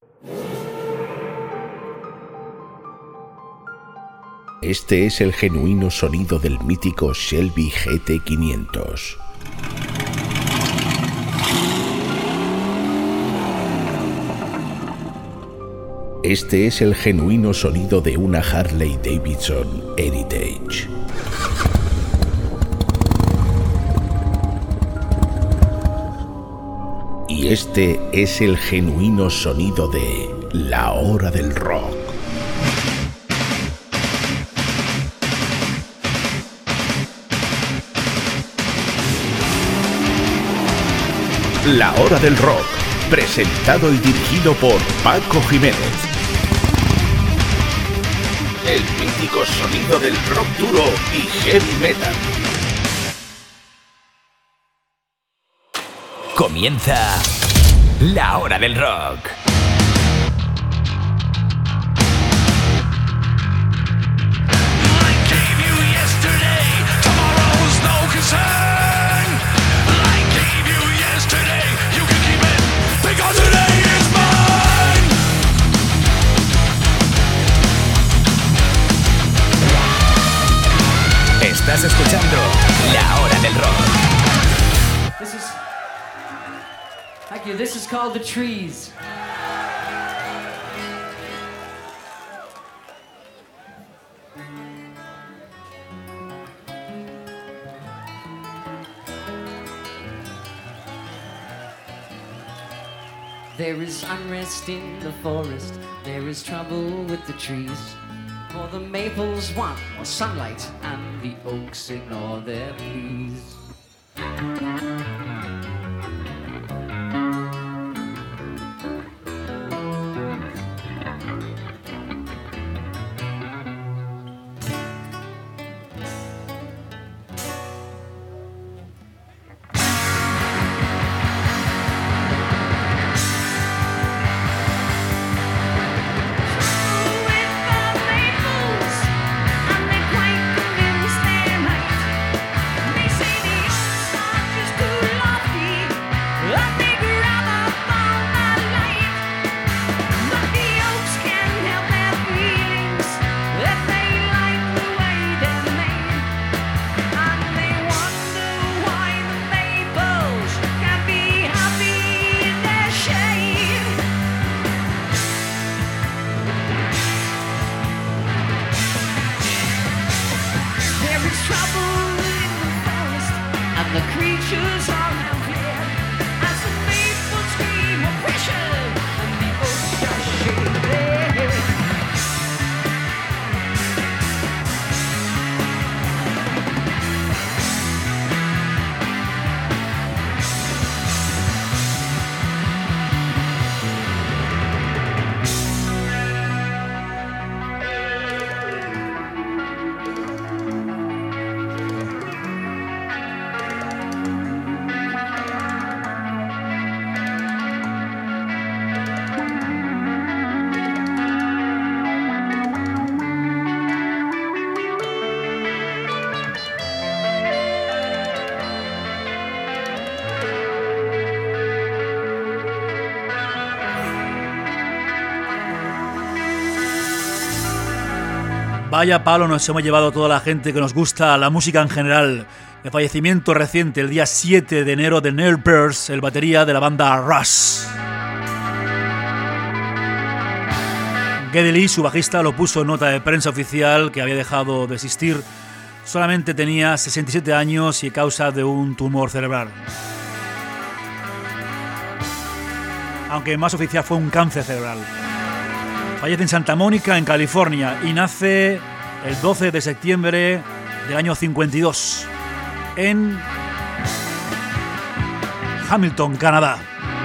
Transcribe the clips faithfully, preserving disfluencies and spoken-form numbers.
Este es el genuino sonido del mítico Shelby G T quinientos. Este es el genuino sonido de una Harley Davidson Heritage. Y este es el genuino sonido de La Hora del Rock. La Hora del Rock, presentado y dirigido por Paco Jiménez. El mítico sonido del rock duro y heavy metal. Comienza La Hora del Rock. Estás escuchando La Hora del Rock. This is, thank you. This is called The Trees. There is unrest in the forest. There is trouble with the trees. For the maples want more sunlight, and the oaks ignore their pleas. Vaya palo nos hemos llevado toda la gente que nos gusta la música en general. El fallecimiento reciente, el día siete de enero, de Neil Peart, el batería de la banda Rush. Geddy Lee, su bajista, lo puso en nota de prensa oficial que había dejado de existir. Solamente tenía sesenta y siete años y a causa de un tumor cerebral. Aunque más oficial fue un cáncer cerebral. Fallece en Santa Mónica, en California, y nace el doce de septiembre del año cincuenta y dos en Hamilton, Canadá.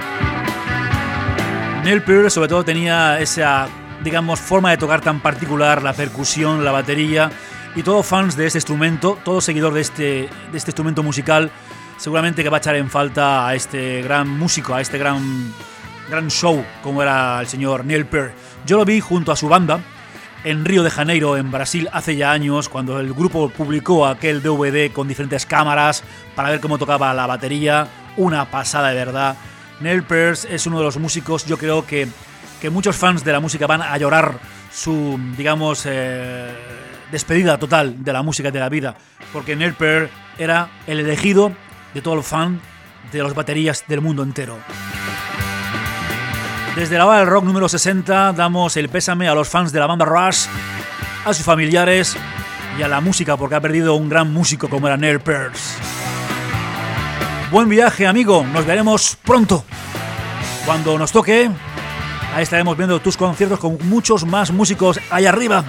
Neil Peart sobre todo tenía esa, digamos, forma de tocar tan particular, la percusión, la batería, y todos fans de este instrumento, todo seguidor de este, de este instrumento musical, seguramente que va a echar en falta a este gran músico, a este gran, gran show como era el señor Neil Peart. Yo lo vi junto a su banda en Río de Janeiro, en Brasil, hace ya años, cuando el grupo publicó aquel D V D con diferentes cámaras para ver cómo tocaba la batería. Una pasada de verdad. Neil Peart es uno de los músicos, yo creo que que muchos fans de la música van a llorar su, digamos, eh, despedida total de la música y de la vida, porque Neil Peart era el elegido de todo el fan de las baterías del mundo entero. Desde la hora del rock número sesenta damos el pésame a los fans de la banda Rush, a sus familiares y a la música, porque ha perdido un gran músico como era Neil Peart. Buen viaje, amigo, nos veremos pronto. Cuando nos toque, ahí estaremos viendo tus conciertos con muchos más músicos allá arriba.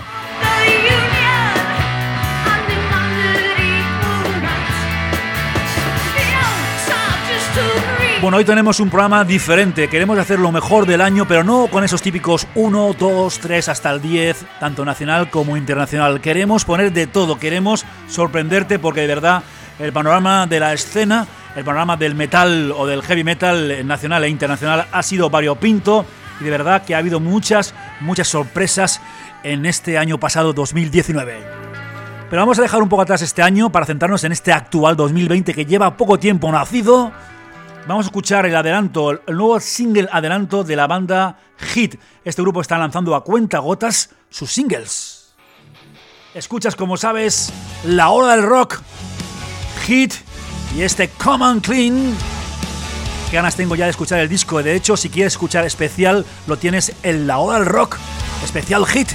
Bueno, hoy tenemos un programa diferente. Queremos hacer lo mejor del año, pero no con esos típicos uno, dos, tres hasta el diez, tanto nacional como internacional. Queremos poner de todo, queremos sorprenderte, porque de verdad el panorama de la escena, el panorama del metal o del heavy metal nacional e internacional ha sido variopinto, y de verdad que ha habido muchas, muchas sorpresas en este año pasado dos mil diecinueve. Pero vamos a dejar un poco atrás este año para centrarnos en este actual dos mil veinte que lleva poco tiempo nacido. Vamos a escuchar el adelanto, el nuevo single adelanto de la banda Hit. Este grupo está lanzando a cuentagotas sus singles. Escuchas, como sabes, La Hora del Rock, Hit y este Come On Clean. Qué ganas tengo ya de escuchar el disco. De hecho, si quieres escuchar especial, lo tienes en La Hora del Rock, especial Hit.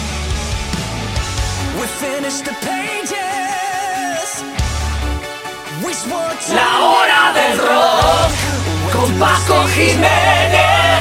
La Hora del Rock con Paco Jiménez.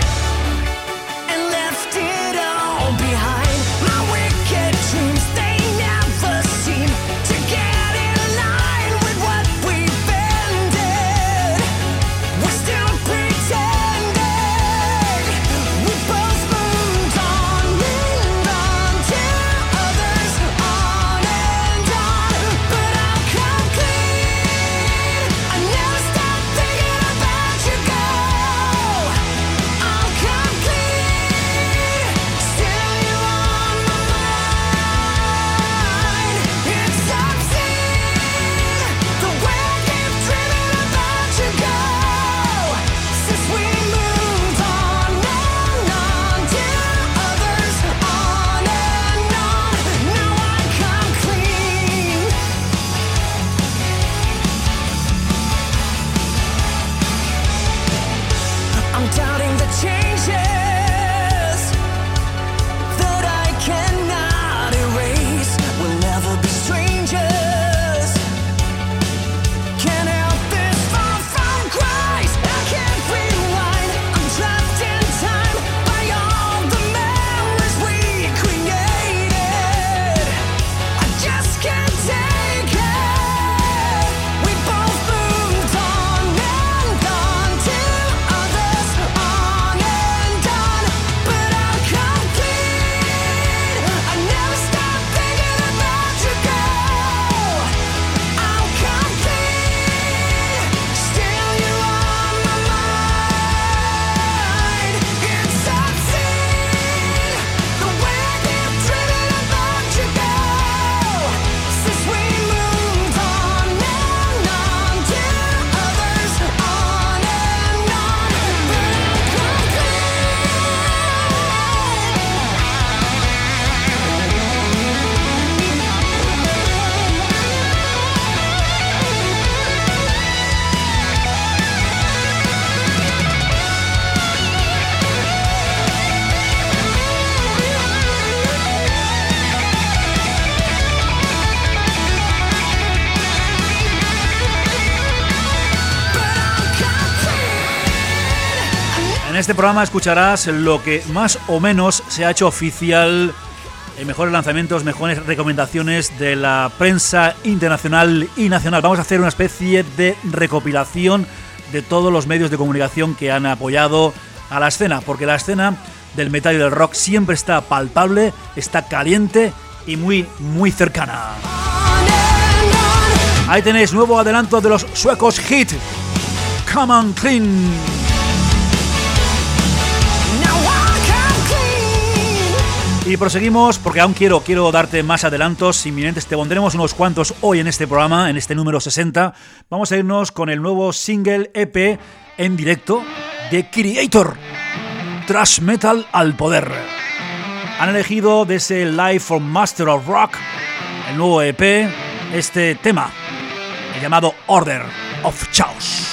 En este programa escucharás lo que más o menos se ha hecho oficial en mejores lanzamientos, mejores recomendaciones de la prensa internacional y nacional. Vamos a hacer una especie de recopilación de todos los medios de comunicación que han apoyado a la escena, porque la escena del metal y del rock siempre está palpable, está caliente y muy, muy cercana. Ahí tenéis nuevo adelanto de los suecos Hit, Come On Clean. Y proseguimos porque aún quiero, quiero darte más adelantos inminentes. Te pondremos unos cuantos hoy en este programa, en este número sesenta. Vamos a irnos con el nuevo single E P en directo de Creator. thrash metal al poder. Han elegido de ese Live from Master of Rock, el nuevo E P, este tema, el llamado Order of Chaos.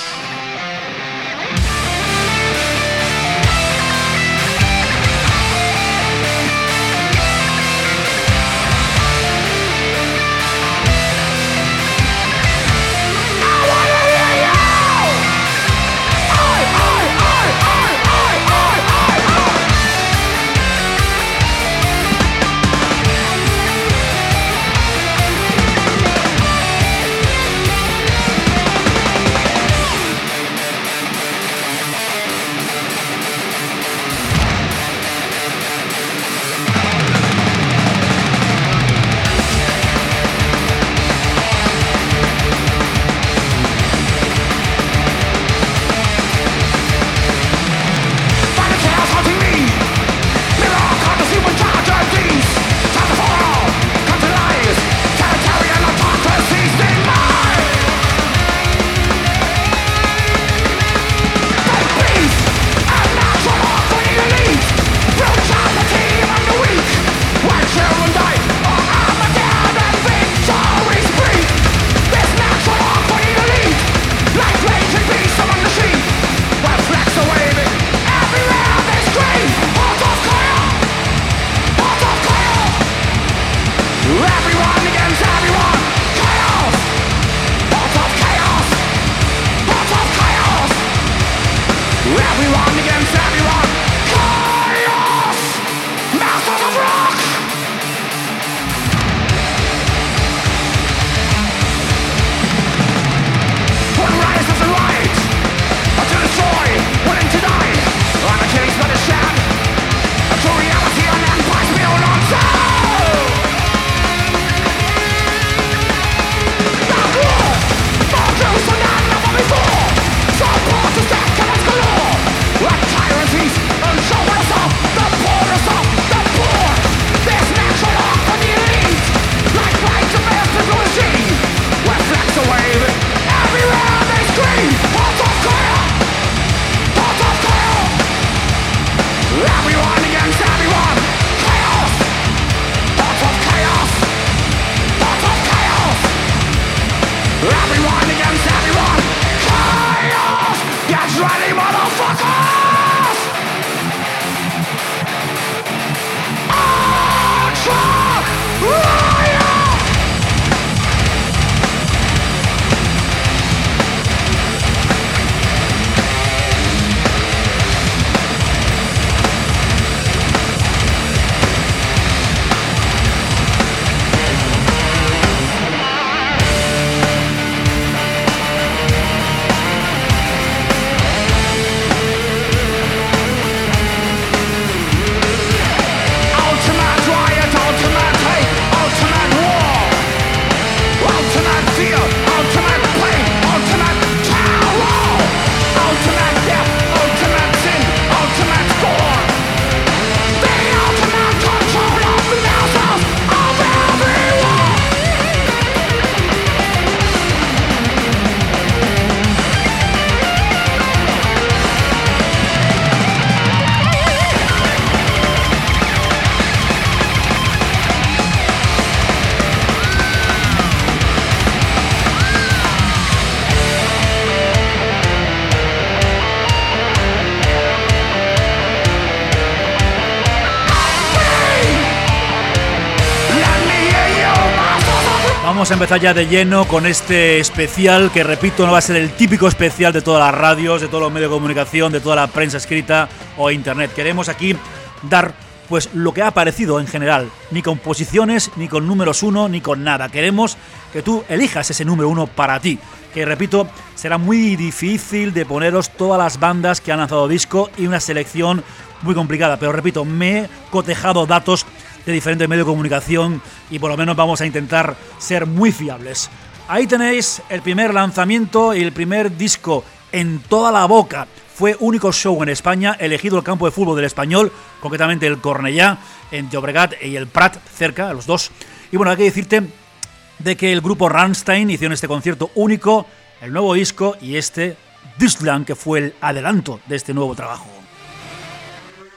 Vamos a empezar ya de lleno con este especial que, repito, no va a ser el típico especial de todas las radios, de todos los medios de comunicación, de toda la prensa escrita o internet. Queremos aquí dar pues lo que ha aparecido en general, ni con posiciones, ni con números uno, ni con nada. Queremos que tú elijas ese número uno para ti, que, repito, será muy difícil de poneros todas las bandas que han lanzado disco y una selección muy complicada, pero repito, me he cotejado datos de diferentes medios de comunicación y por lo menos vamos a intentar ser muy fiables. Ahí tenéis el primer lanzamiento y el primer disco en toda la boca. Fue único show en España, elegido el campo de fútbol del Español, concretamente el Cornellá, en Llobregat y el Prat, cerca, los dos. Y bueno, hay que decirte de que el grupo Rammstein hicieron este concierto único, el nuevo disco y este Deutschland, que fue el adelanto de este nuevo trabajo.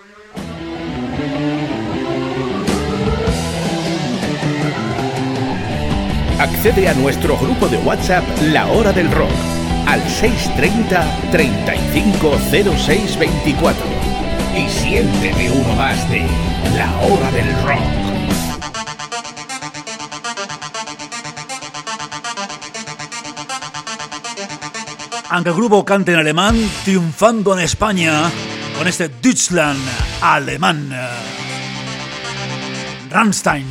Accede a nuestro grupo de WhatsApp La Hora del Rock al seis treinta, treinta y cinco, cero seis veinticuatro y siéntete uno más de La Hora del Rock. Aunque el grupo cante en alemán, triunfando en España con este Deutschland alemán. Rammstein.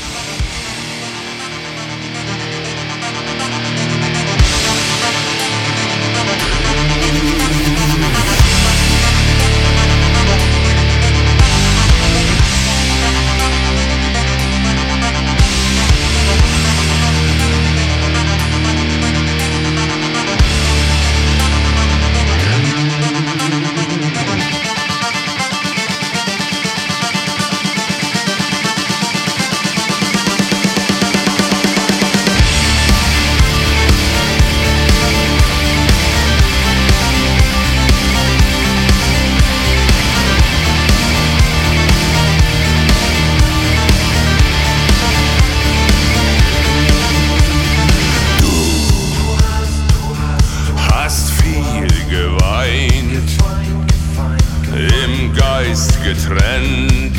Getrennt,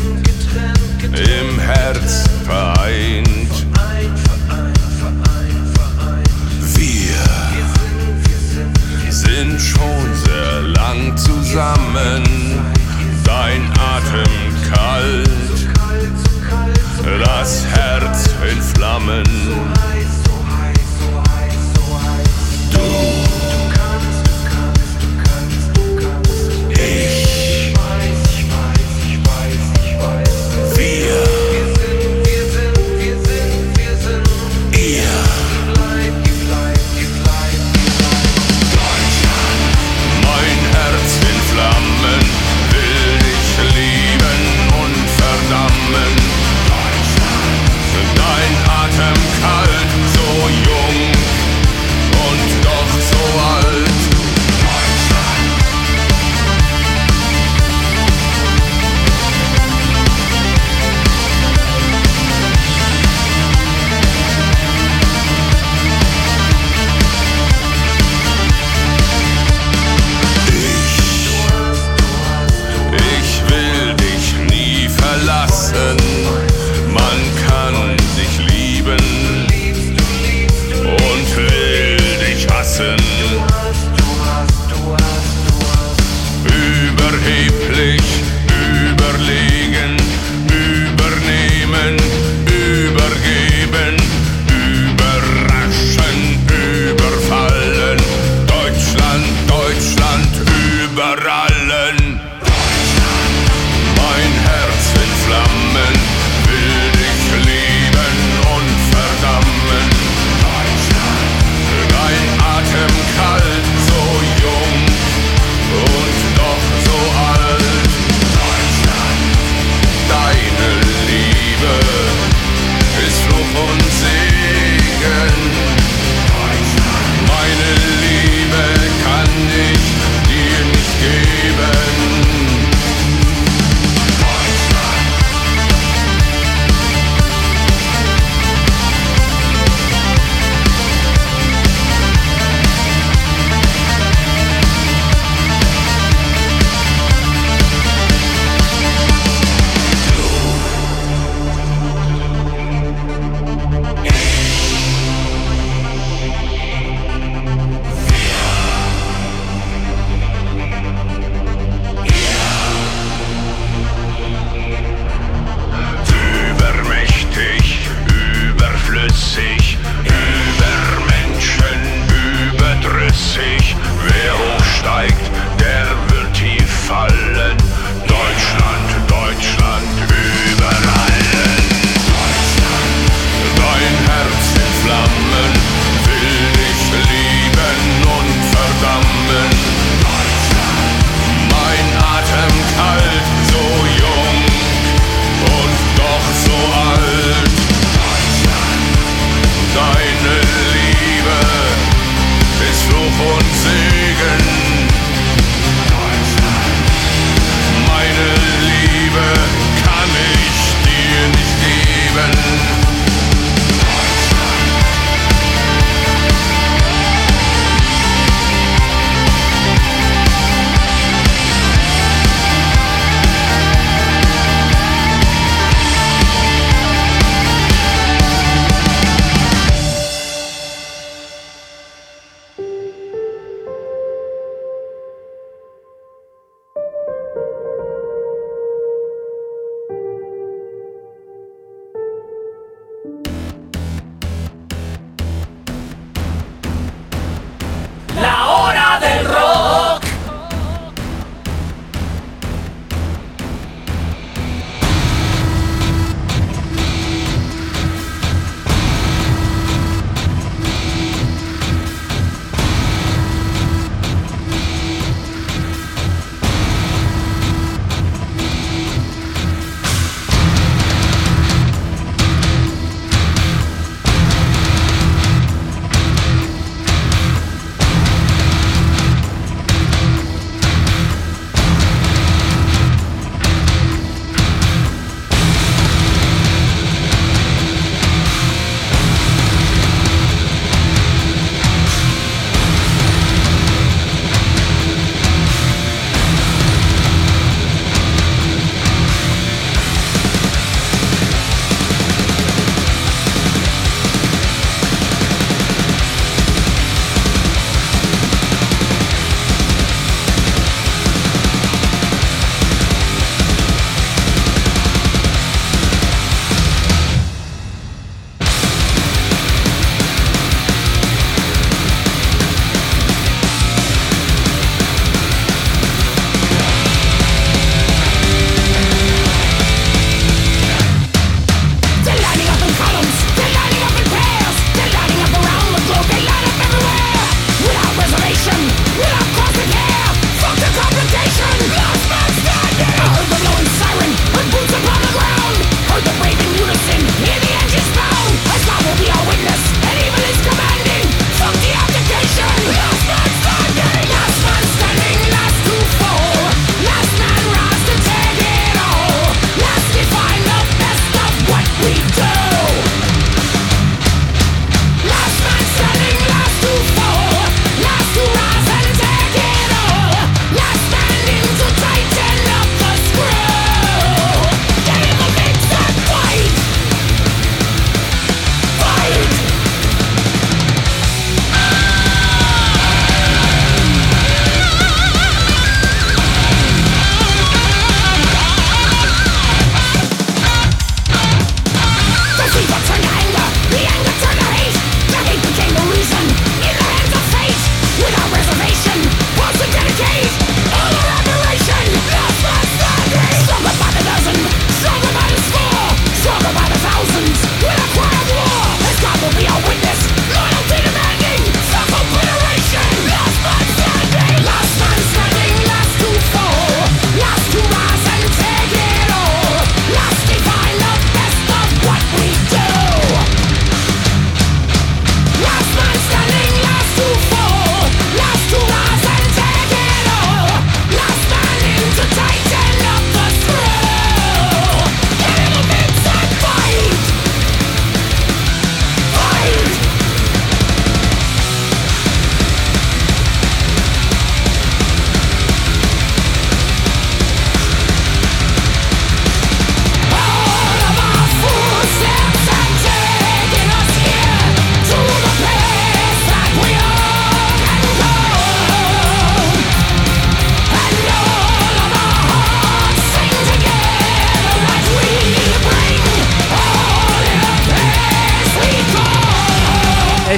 im Herz vereint. Wir sind schon sehr lang zusammen, dein Atem kalt, das Herz in Flammen.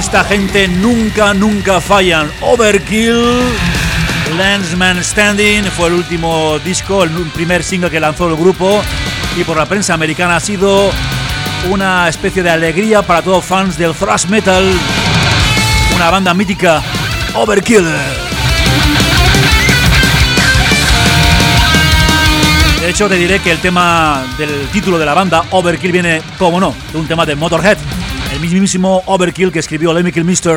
Esta gente nunca, nunca fallan. Overkill, Last Man Standing fue el último disco, el primer single que lanzó el grupo, y por la prensa americana ha sido una especie de alegría para todos fans del thrash metal. Una banda mítica, Overkill. De hecho, te diré que el tema del título de la banda, Overkill, viene, como no, de un tema de Motorhead, el mismísimo Overkill que escribió Lemmy Kilmister.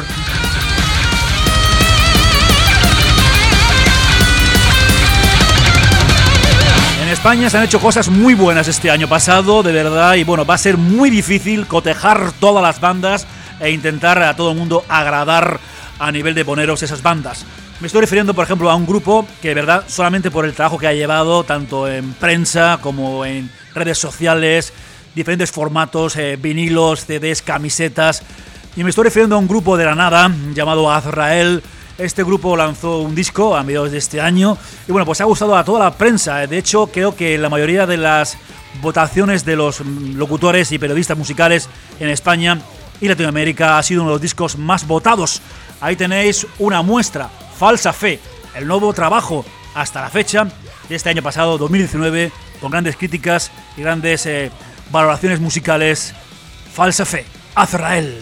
En España se han hecho cosas muy buenas este año pasado, de verdad, y bueno, va a ser muy difícil cotejar todas las bandas e intentar a todo el mundo agradar a nivel de poneros esas bandas. Me estoy refiriendo, por ejemplo, a un grupo que, de verdad, solamente por el trabajo que ha llevado, tanto en prensa como en redes sociales, diferentes formatos, eh, vinilos, C Ds, camisetas. Y me estoy refiriendo a un grupo de la nada llamado Azrael. Este grupo lanzó un disco a mediados de este año y bueno, pues ha gustado a toda la prensa. De hecho, creo que la mayoría de las votaciones de los locutores y periodistas musicales en España y Latinoamérica ha sido uno de los discos más votados. Ahí tenéis una muestra. Falsa Fe, el nuevo trabajo hasta la fecha de este año pasado, dos mil diecinueve, con grandes críticas y grandes eh, valoraciones musicales. Falsa Fe, Azrael.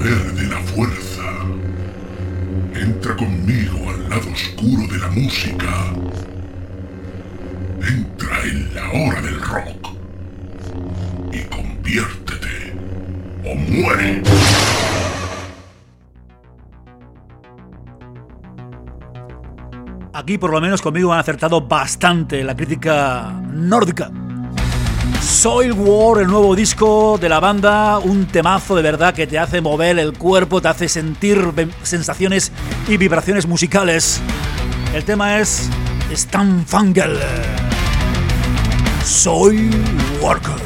poder de la fuerza. Entra conmigo al lado oscuro de la música. Entra en la hora del rock. Y conviértete o muere. Aquí por lo menos conmigo han acertado bastante la crítica nórdica. Soilwork, el nuevo disco de la banda, un temazo de verdad que te hace mover el cuerpo, te hace sentir sensaciones y vibraciones musicales. El tema es Stamfangel. Soilwork.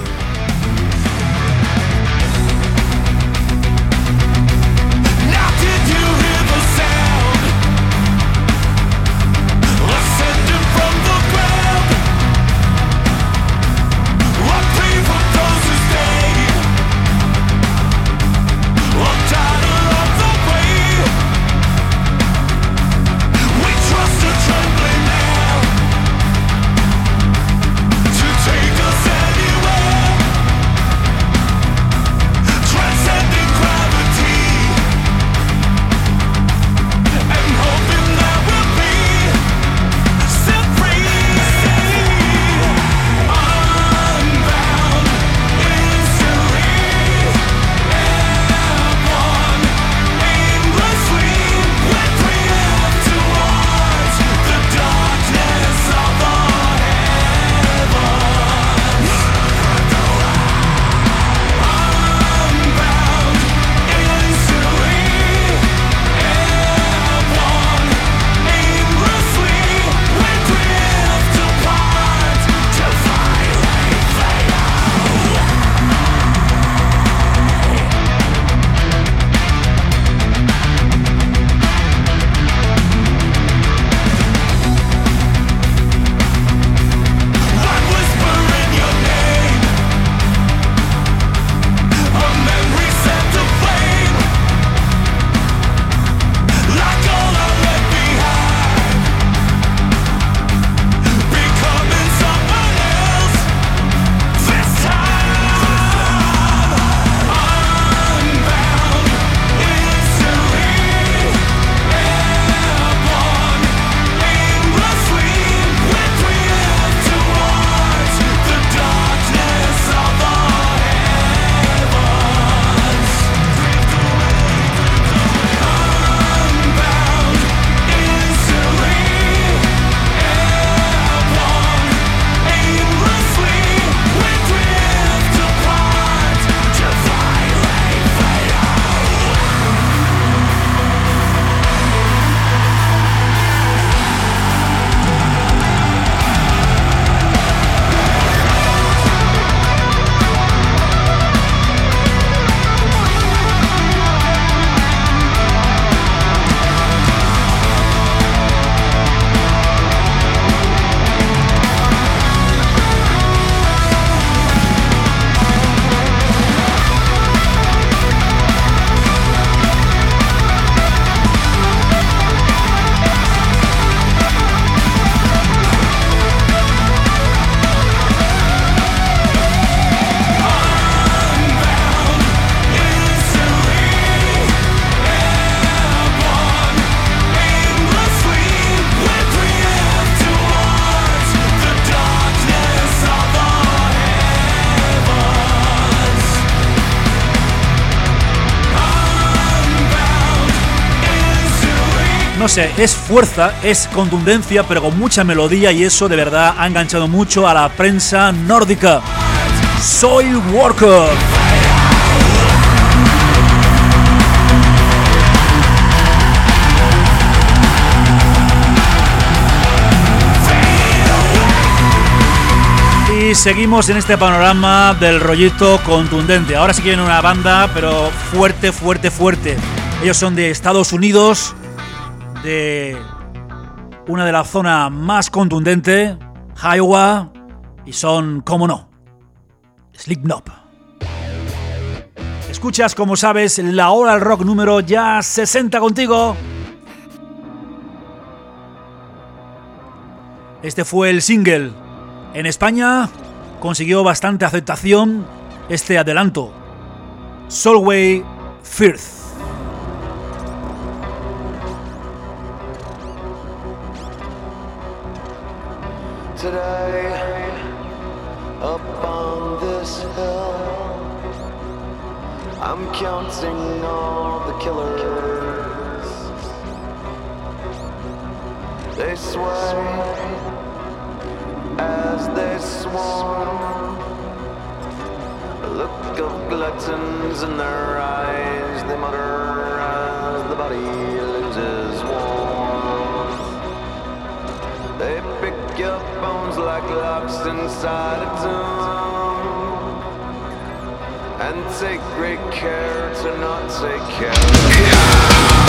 No sé, es fuerza, es contundencia, pero con mucha melodía, y eso de verdad ha enganchado mucho a la prensa nórdica. Soilwork. Y seguimos en este panorama del rollito contundente. Ahora sí que viene una banda, pero fuerte, fuerte, fuerte. Ellos son de Estados Unidos, de una de la zona más contundente, Iowa, y son, como no, Slipknot. Escuchas, como sabes, la hora del rock número ya sesenta contigo. Este fue el single. En España consiguió bastante aceptación este adelanto. Solway Firth. counting all the killers. They sway as they swarm. A look of gluttons in their eyes. They mutter as the body loses warmth. They pick your bones like locks inside a tomb, and take great care to not take care of you.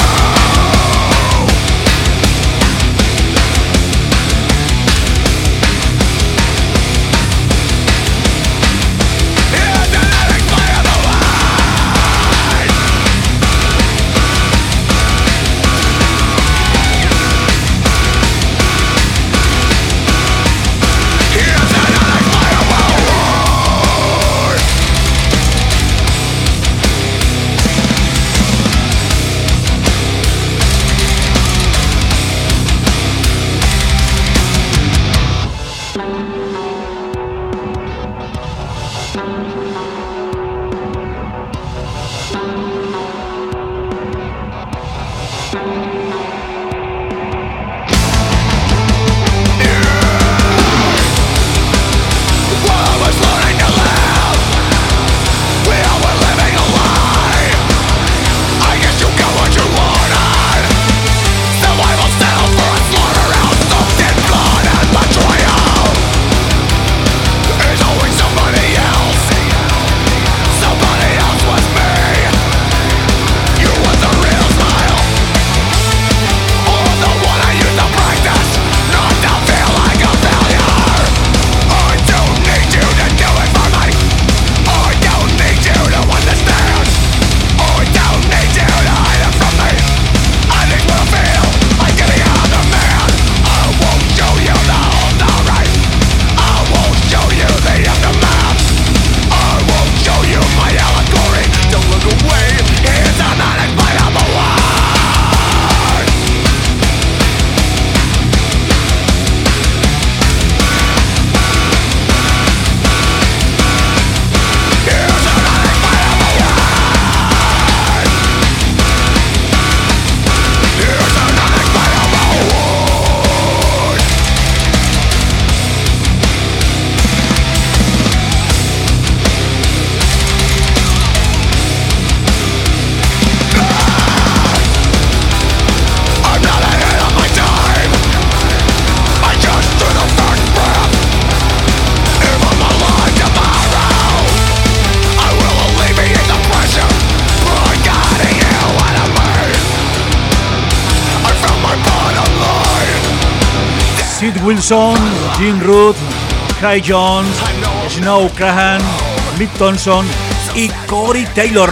Wilson, Jim Root, Kai Jones, Snow Crahan, Mick Thompson y Corey Taylor.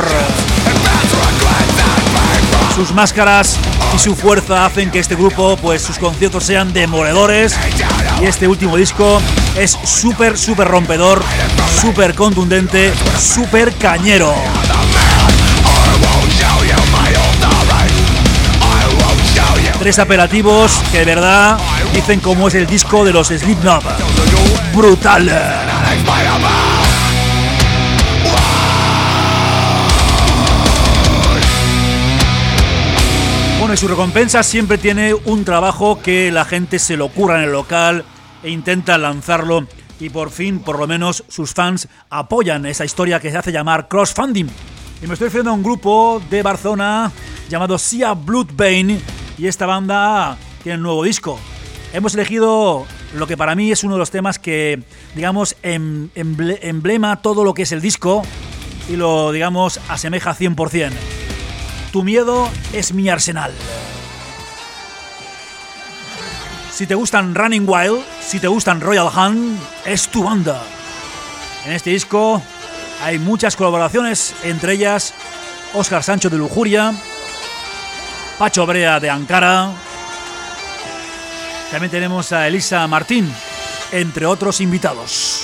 Sus máscaras y su fuerza hacen que este grupo, pues sus conciertos sean demoledores, y este último disco es súper, súper rompedor, súper contundente, súper cañero. Tres apelativos que de verdad dicen cómo es el disco de los Slipknot. Brutal. Bueno, y su recompensa siempre tiene un trabajo que la gente se lo curra en el local e intenta lanzarlo, y por fin, por lo menos, sus fans apoyan esa historia que se hace llamar crowdfunding. Y me estoy refiriendo a un grupo de Barcelona llamado Sia Bloodbane, y esta banda tiene un nuevo disco. Hemos elegido lo que para mí es uno de los temas que, digamos, em, emble, emblema todo lo que es el disco y lo, digamos, asemeja cien por ciento. Tu miedo es mi arsenal. Si te gustan Running Wild, si te gustan Royal Hunt, es tu banda. En este disco hay muchas colaboraciones, entre ellas Óscar Sancho de Lujuria, Pacho Brea de Ankara. También tenemos a Elisa Martín, entre otros invitados.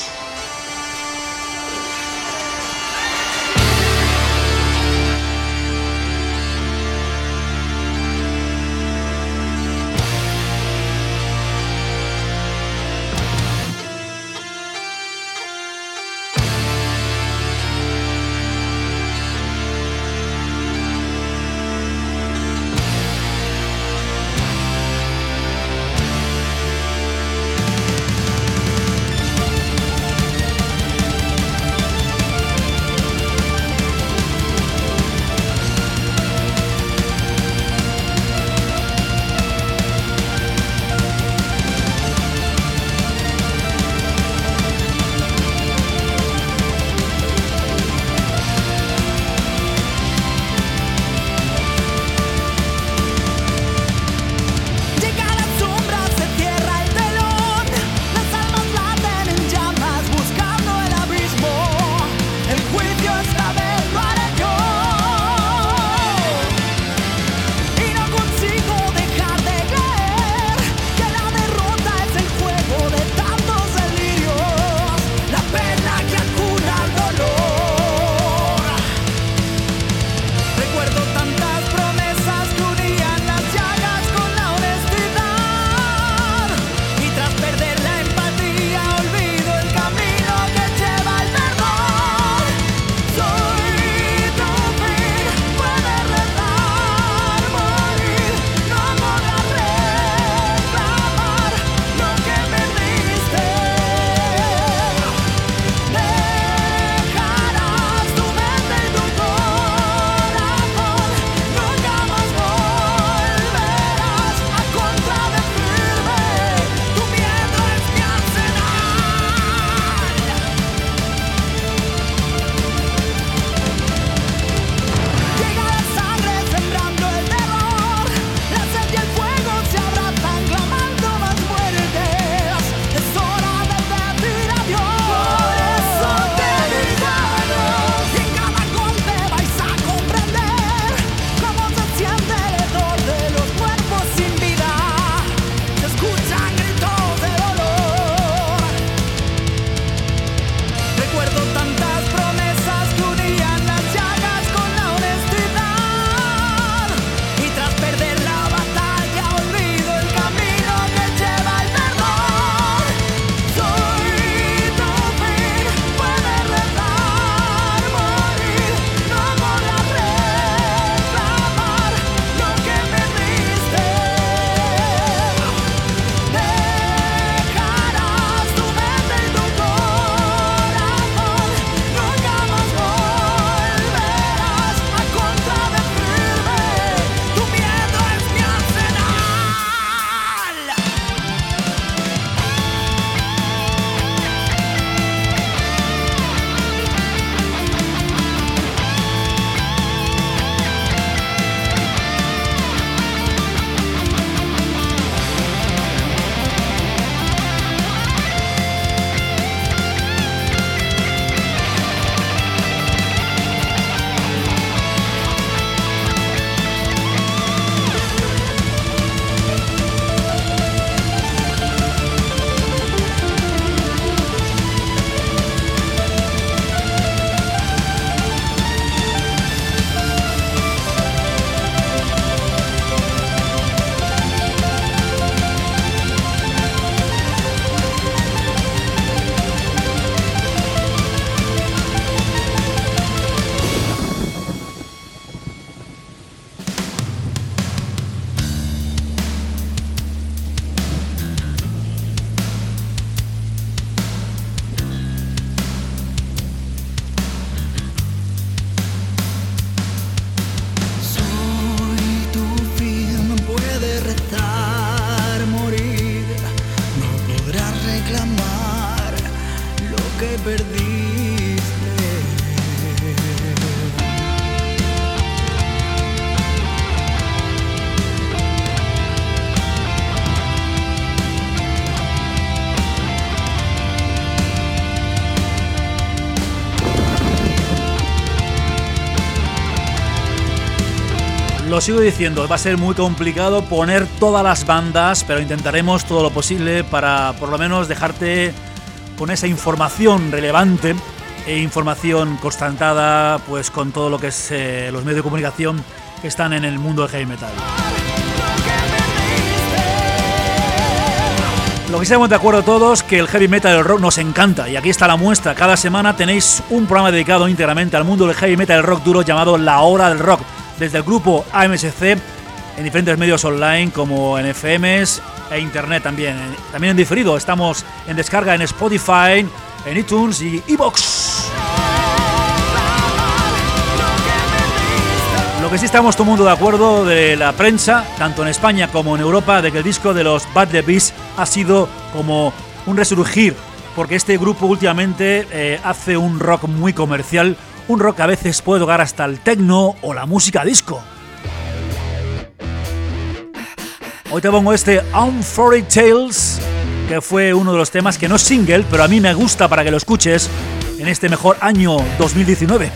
Lo sigo diciendo, va a ser muy complicado poner todas las bandas, pero intentaremos todo lo posible para por lo menos dejarte con esa información relevante e información constatada, pues con todo lo que es eh, los medios de comunicación que están en el mundo del heavy metal. Lo que estamos de acuerdo todos, que el heavy metal y el rock nos encanta, y aquí está la muestra. Cada semana tenéis un programa dedicado íntegramente al mundo del heavy metal y el rock duro llamado La Hora del Rock, desde el grupo A M S C, en diferentes medios online como en F Ms e internet también. También en diferido, estamos en descarga en Spotify, en iTunes y iVoox. Lo que sí estamos todo el mundo de acuerdo de la prensa, tanto en España como en Europa, de que el disco de los Bad The Beast ha sido como un resurgir, porque este grupo últimamente eh, hace un rock muy comercial, un rock que a veces puede tocar hasta el techno o la música disco. Hoy te pongo este On Fairy Tales, que fue uno de los temas que no es single, pero a mí me gusta para que lo escuches en este mejor año dos mil diecinueve.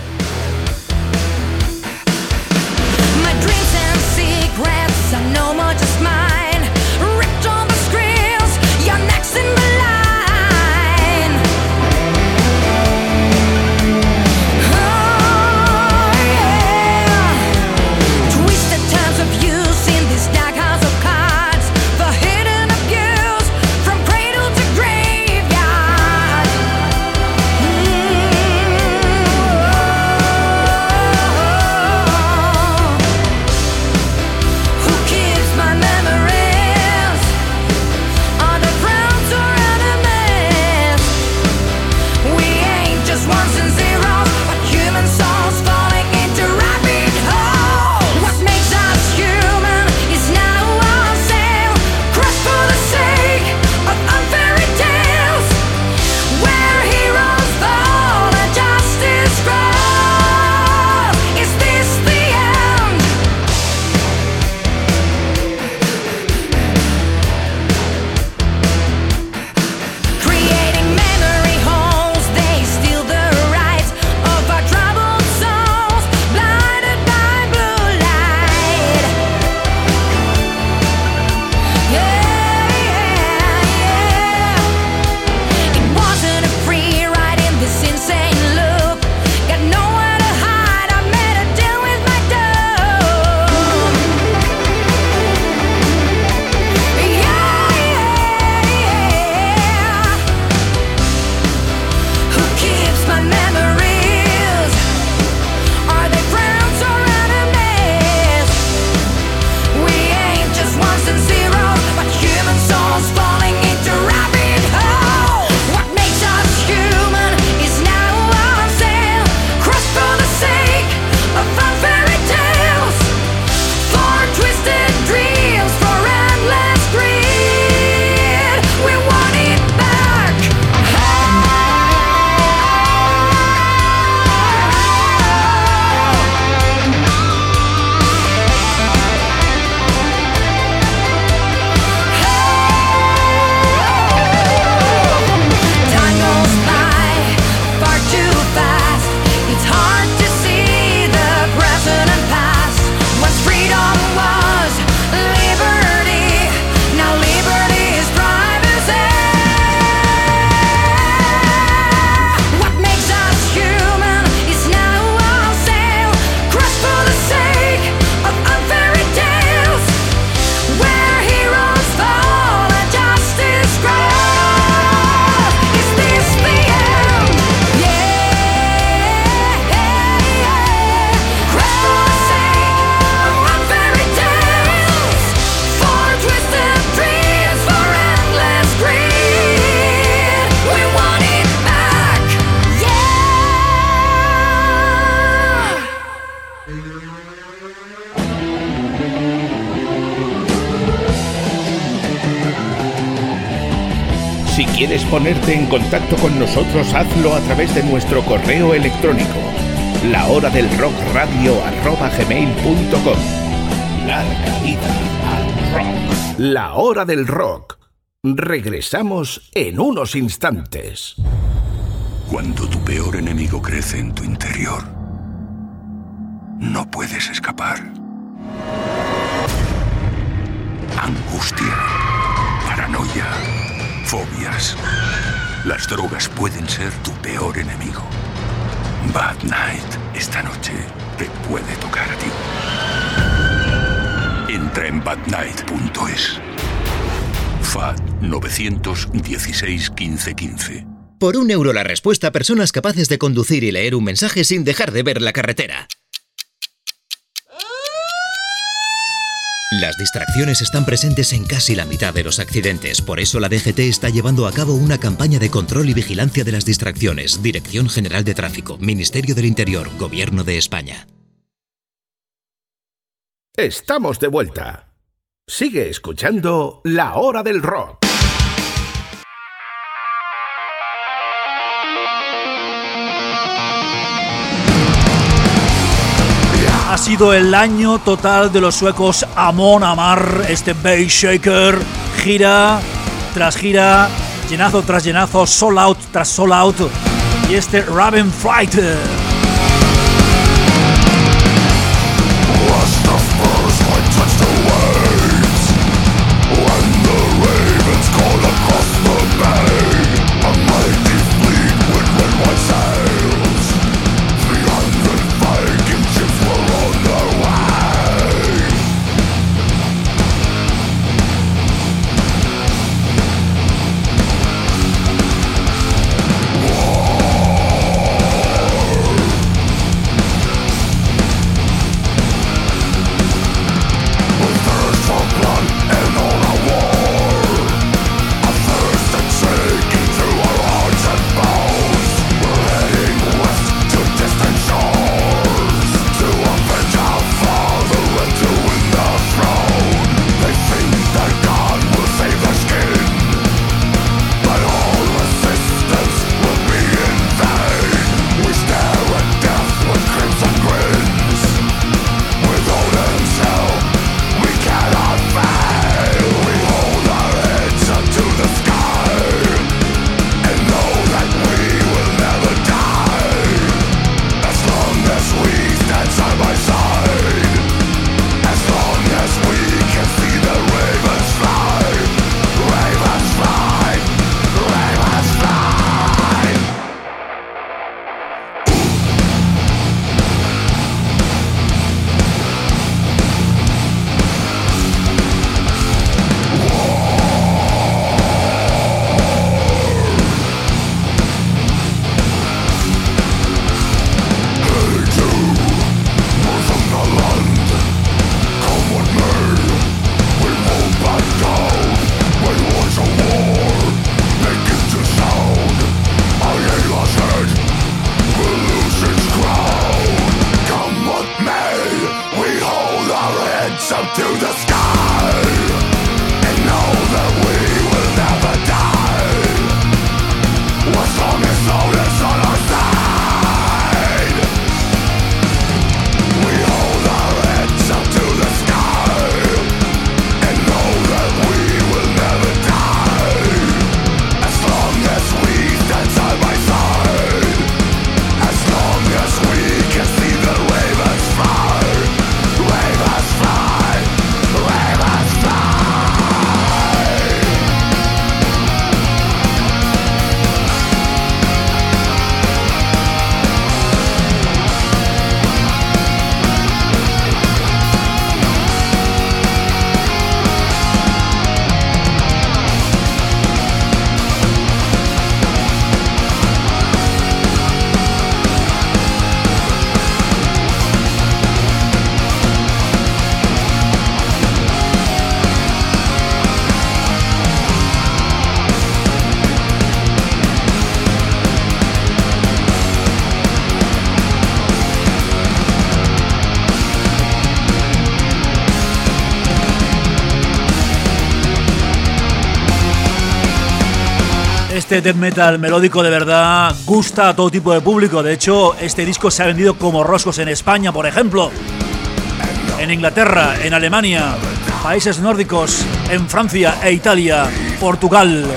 Si quieres ponerte en contacto con nosotros, hazlo a través de nuestro correo electrónico, la hora del rock radio arroba gmail punto com. Larga vida al rock. La hora del rock. Regresamos en unos instantes. Cuando tu peor enemigo crece en tu interior, no puedes escapar. Angustia, paranoia, fobias. Las drogas pueden ser tu peor enemigo. Bad Night, esta noche te puede tocar a ti. Entra en bad night punto es. F A D nueve uno seis, quince, quince. Por un euro la respuesta a personas capaces de conducir y leer un mensaje sin dejar de ver la carretera. Las distracciones están presentes en casi la mitad de los accidentes. Por eso la D G T está llevando a cabo una campaña de control y vigilancia de las distracciones. Dirección General de Tráfico, Ministerio del Interior, Gobierno de España. Estamos de vuelta. Sigue escuchando La Hora del Rock. Ha sido el año total de los suecos Amon Amar, este Bass Shaker, gira tras gira, llenazo tras llenazo, sold out tras sold out, y este Raven Flight. Este death metal melódico de verdad gusta a todo tipo de público. De hecho, este disco se ha vendido como roscos en España, por ejemplo, en Inglaterra, en Alemania, países nórdicos, en Francia e Italia, Portugal.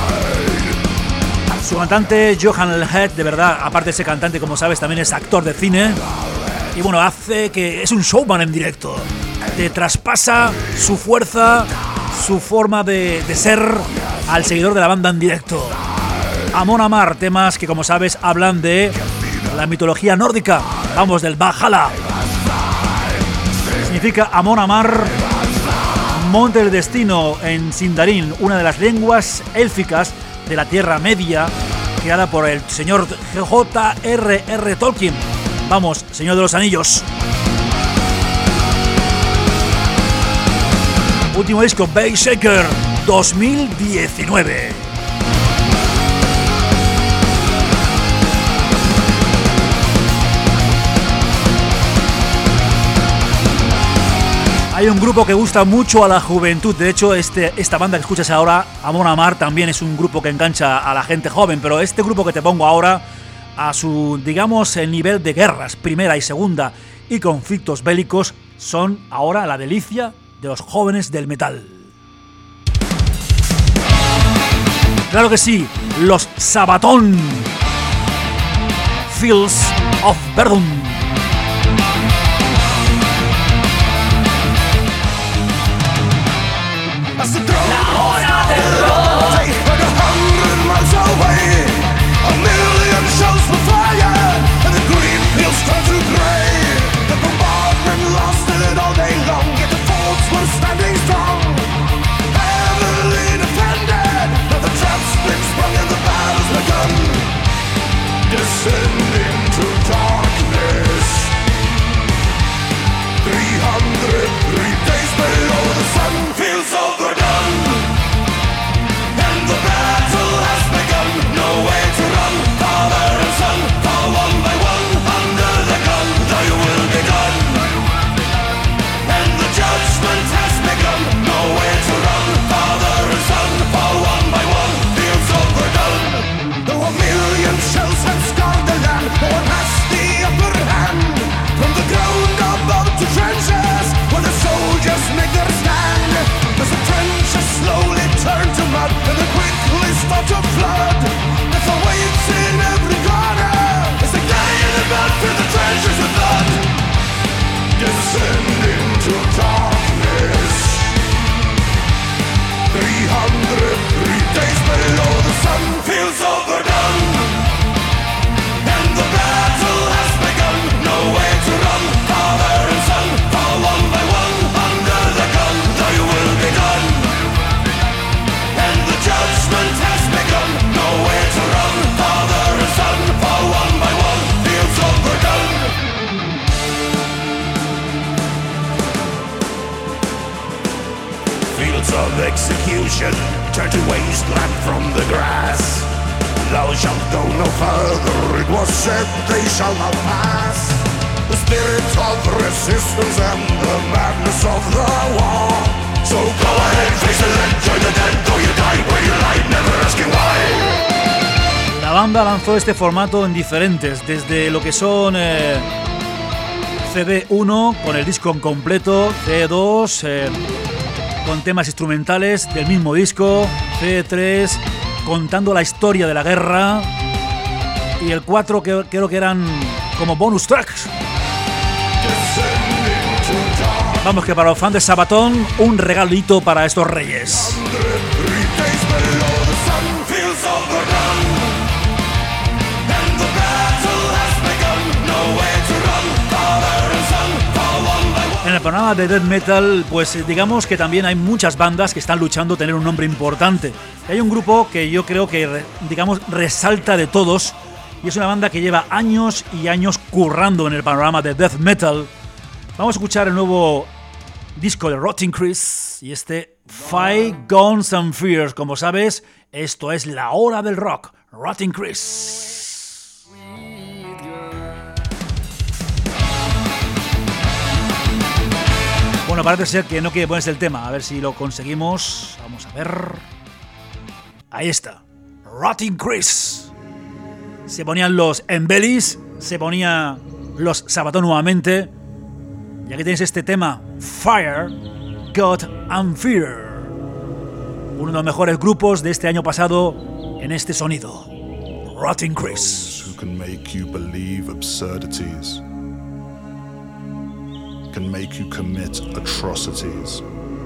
Su cantante, Johan Lhead, de verdad, aparte de ser cantante, como sabes, también es actor de cine. Y bueno, hace que es un showman en directo. te traspasa su fuerza, su forma de, de ser al seguidor de la banda en directo. Amon Amar, temas que como sabes hablan de la mitología nórdica, vamos, del Valhalla. Significa Amon Amar, monte del destino en Sindarin, una de las lenguas élficas de la Tierra Media, creada por el señor J R R Tolkien. Vamos, Señor de los Anillos. Último disco, Basshaker, dos mil diecinueve. Hay un grupo que gusta mucho a la juventud. De hecho, este, esta banda que escuchas ahora, Amon Amar, también es un grupo que engancha a la gente joven. Pero este grupo que te pongo ahora, a su, digamos, el nivel de guerras, primera y segunda, y conflictos bélicos, son ahora la delicia de los jóvenes del metal. Claro que sí, los Sabaton. Fields of Verdun. La hora del rock. Like a hundred miles away, a million shells for fire, and the green fields turn to grey. The bombardment lasted it all day long, yet the forts were standing strong, heavily defended. Now the traps been sprung and the battle's begun, descending to darkness. Three hundred three days below the sun, fields overdone. Execution, turn to wasteland from the grass. Thou shalt go no further, it was said they shall not pass. The spirit of resistance and the madness of the war. So go ahead, face it and join the dead, though you die where you lie, never asking why. La banda lanzó este formato en diferentes, desde lo que son eh, C D uno con el disco en completo, C D dos eh, con temas instrumentales del mismo disco, C D tres contando la historia de la guerra, y el cuatro que creo que eran como bonus tracks. Vamos, que para los fans de Sabaton, un regalito para estos reyes. En el panorama de death metal, pues digamos que también hay muchas bandas que están luchando a tener un nombre importante. Hay un grupo que yo creo que, digamos, resalta de todos, y es una banda que lleva años y años currando en el panorama de death metal. Vamos a escuchar el nuevo disco de Rotting Christ y este Fight Guns and Fears. Como sabes, esto es la hora del rock. Rotting Christ. Bueno, parece ser que no quiere ponerse el tema. A ver si lo conseguimos. Vamos a ver. Ahí está. Rotting Christ. Se ponían los Embellish, se ponía los Sabaton nuevamente. Y aquí tenéis este tema, Fire, God and Fear. Uno de los mejores grupos de este año pasado en este sonido. Rotting Christ. Who can make you believe absurdities? can make you commit atrocities.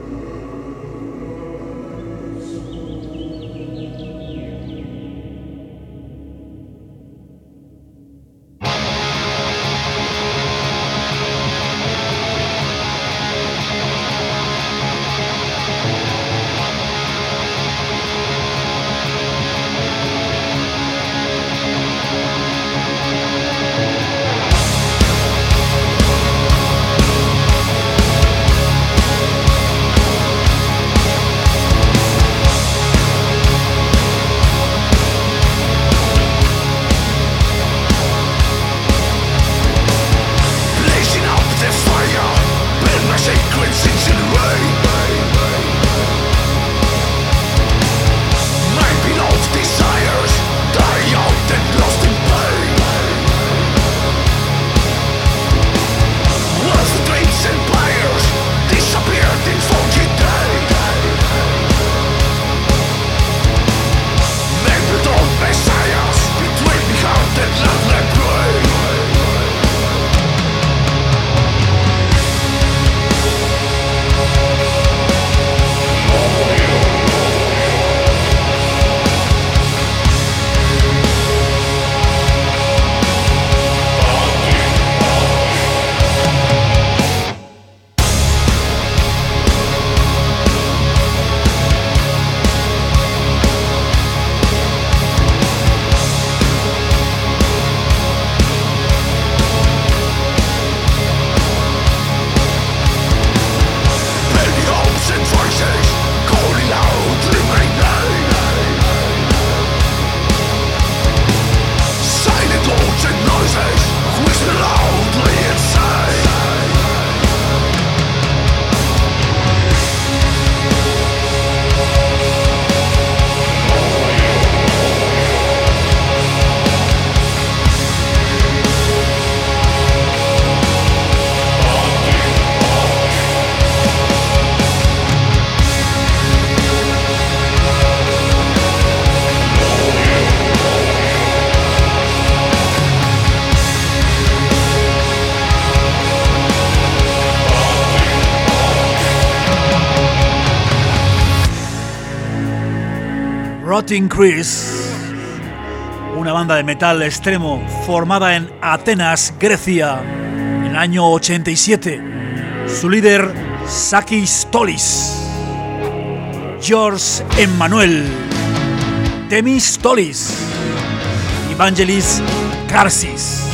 Rotting Chris, una banda de metal extremo formada en Atenas, Grecia, en el año ochenta y siete. Su líder, Sakis Stolis, George Emmanuel, Temis Stolis, Evangelis Karsis.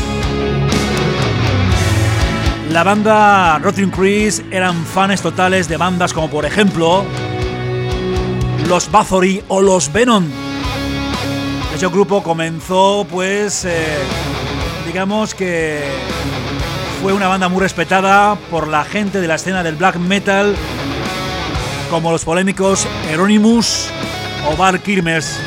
La banda Rotting Chris eran fans totales de bandas como por ejemplo los Bathory o los Venom. Dicho grupo comenzó pues eh, digamos que fue una banda muy respetada por la gente de la escena del black metal, como los polémicos Euronymous o Val Kilmers.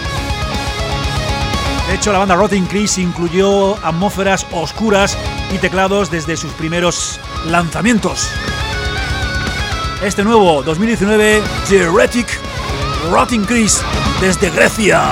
De hecho, la banda Rotting Chris incluyó atmósferas oscuras y teclados desde sus primeros lanzamientos. Este nuevo dos mil diecinueve, The Heretic, Rotting Chris desde Grecia.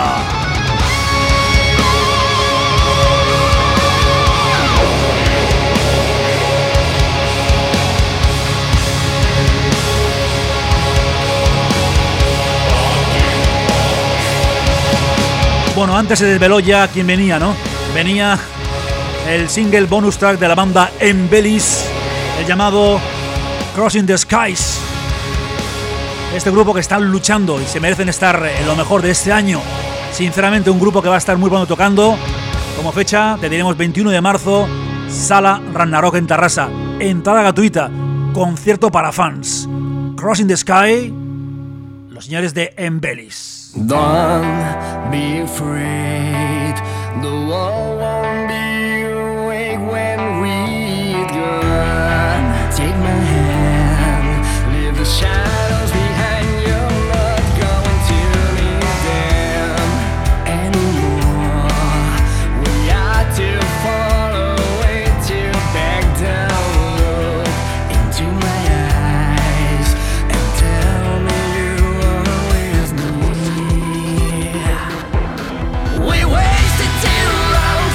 Bueno, antes se desveló ya quién venía, ¿no? Venía el single bonus track de la banda Embellis, el llamado Crossing the Skies. Este grupo que están luchando y se merecen estar en lo mejor de este año. Sinceramente, un grupo que va a estar muy pronto tocando. Como fecha, te diremos veintiuno de marzo, Sala Ragnarok en Tarrasa. Entrada gratuita, concierto para fans. Crossing the Sky, los señores de Embellis. Don't be afraid, the wall won't be awake when we go. Take my hand, leave the shadows behind. You're not going to leave them anymore. We are too far away to back down. Look into my eyes and tell me you are with me. We wasted too long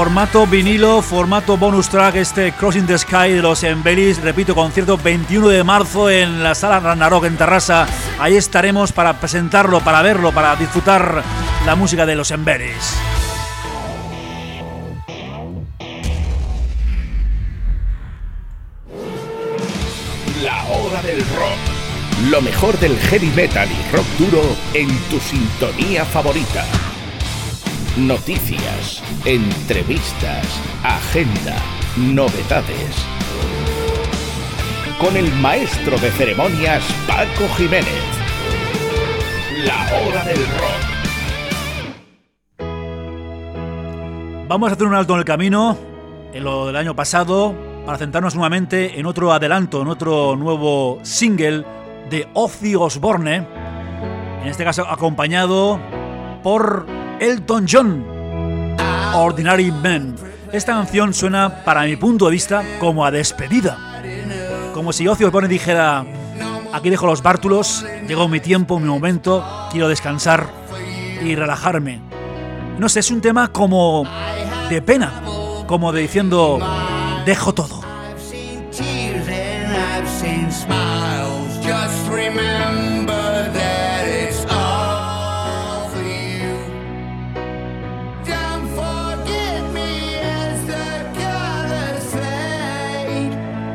Formato vinilo, formato bonus track, este Crossing the Sky de los Embellis. Repito, concierto veintiuno de marzo en la Sala Ragnarok en Tarrasa. Ahí estaremos para presentarlo, para verlo, para disfrutar la música de los Embellis. La hora del rock. Lo mejor del heavy metal y rock duro en tu sintonía favorita. Noticias, entrevistas, agenda, novedades. Con el maestro de ceremonias Paco Jiménez. La hora del rock. Vamos a hacer un alto en el camino, en lo del año pasado, para centrarnos nuevamente en otro adelanto, en otro nuevo single de Ozzy Osbourne, en este caso acompañado por Elton John, Ordinary Men. Esta canción suena, para mi punto de vista, como a despedida, como si Ozzy Osbourne dijera: aquí dejo los bártulos, llegó mi tiempo, mi momento, quiero descansar y relajarme. No sé, es un tema como de pena, como de diciendo: dejo todo. Just remember that it's all for you. Don't forget me as the colors fade.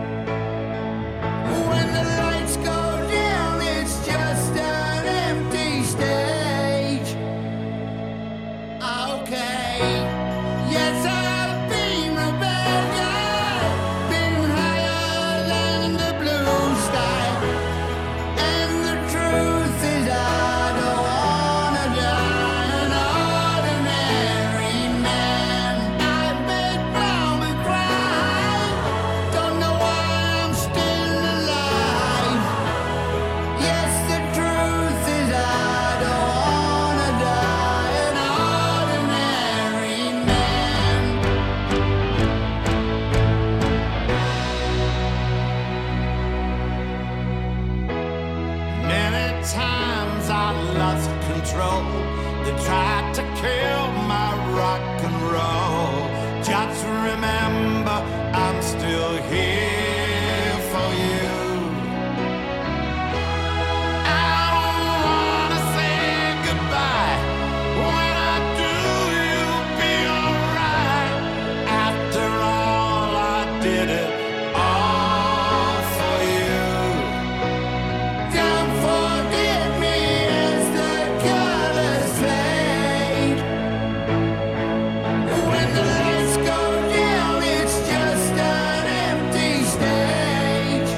When the lights go down, it's just an empty stage. Okay, yes, I've been rebellion, been higher than the blue sky. They tried to kill my rock and roll. Just remember, I'm still here for you. I don't wanna say goodbye. When I do, you'll be alright. After all, I did it all for you. Don't forget me as the colors fade. When the lights go down, it's just an empty stage.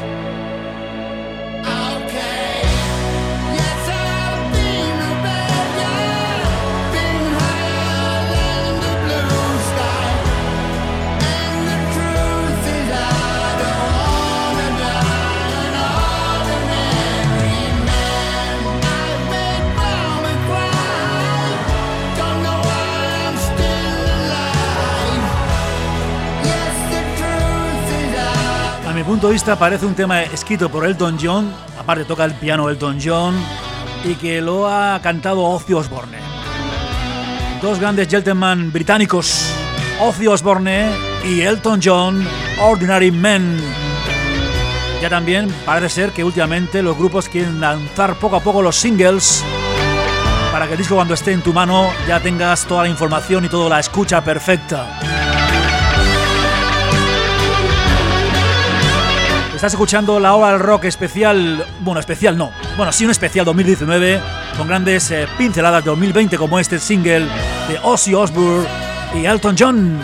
Okay, yes, I've been rebellion, been higher than the blue sky. And the truth is I don't wanna die an ordinary man. I've made mama cry, don't know why I'm still alive. Yes, the truth is I A mi punto de vista parece un tema escrito por Elton John, aparte toca el piano Elton John, y que lo ha cantado Ozzy Osbourne. Dos grandes gentlemen británicos, Ozzy Osbourne y Elton John, Ordinary Men. Ya también parece ser que últimamente los grupos quieren lanzar poco a poco los singles para que el disco, cuando esté en tu mano, ya tengas toda la información y toda la escucha perfecta. Estás escuchando la hora del rock especial, bueno, especial no, bueno, sí, un especial dos mil diecinueve con grandes eh, pinceladas de dos mil veinte, como este single de Ozzy Osbourne y Elton John.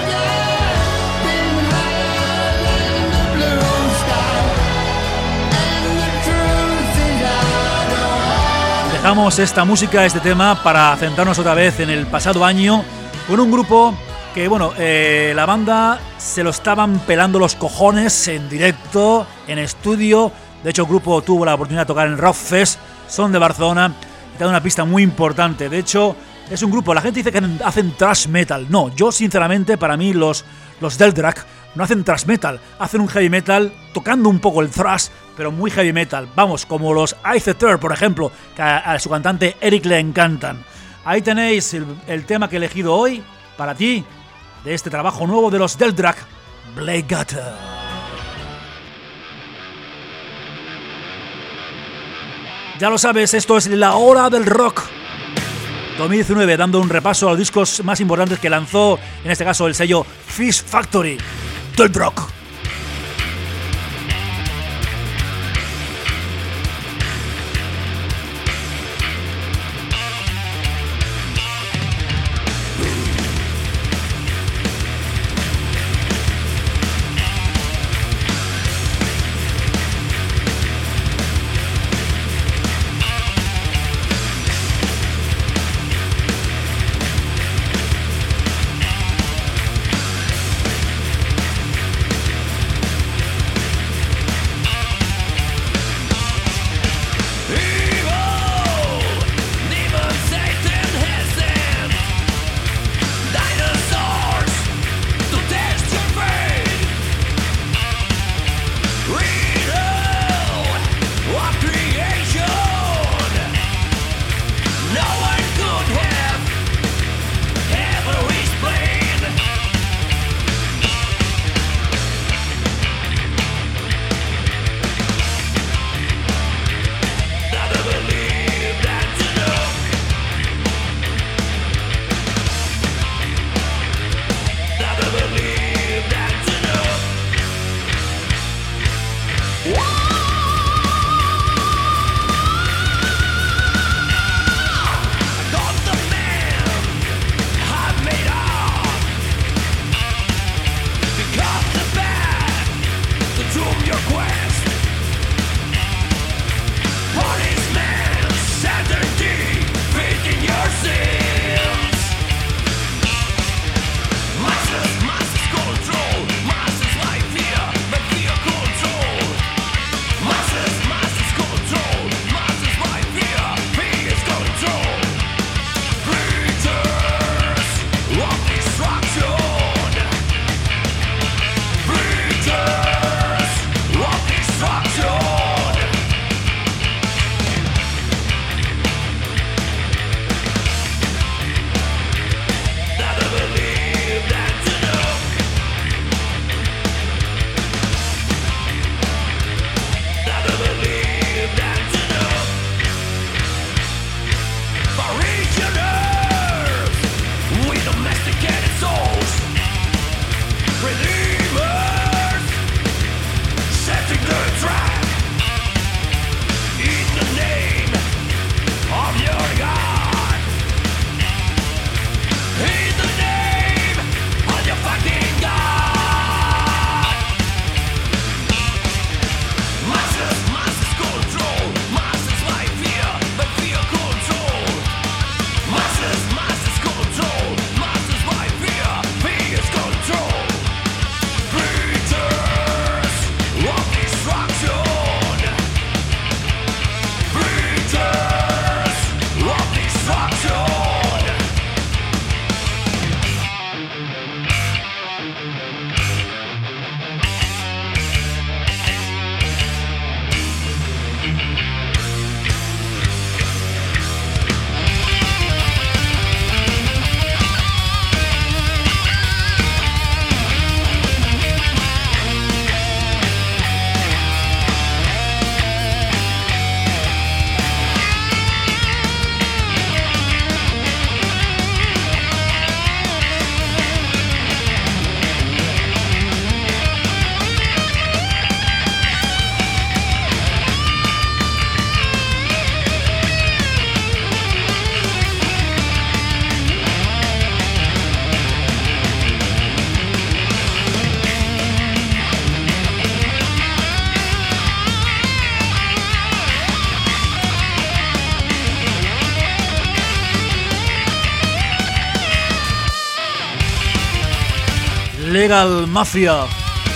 Dejamos esta música, este tema, para centrarnos otra vez en el pasado año con un grupo que, bueno, eh, la banda se lo estaban pelando los cojones en directo, en estudio. De hecho, el grupo tuvo la oportunidad de tocar en Rock Fest, son de Barcelona, y te da una pista muy importante. De hecho, es un grupo, la gente dice que hacen thrash metal. No, yo sinceramente, para mí los, los Deldrag no hacen thrash metal, hacen un heavy metal tocando un poco el thrash, pero muy heavy metal. Vamos, como los Ice por ejemplo, que a, a su cantante Eric le encantan. Ahí tenéis el, el tema que he elegido hoy para ti, de este trabajo nuevo de los Deldrak, Blade Gutter. Ya lo sabes, esto es La Hora del Rock dos mil diecinueve, dando un repaso a los discos más importantes que lanzó, en este caso el sello Fish Factory, Deldrak. Legal Mafia,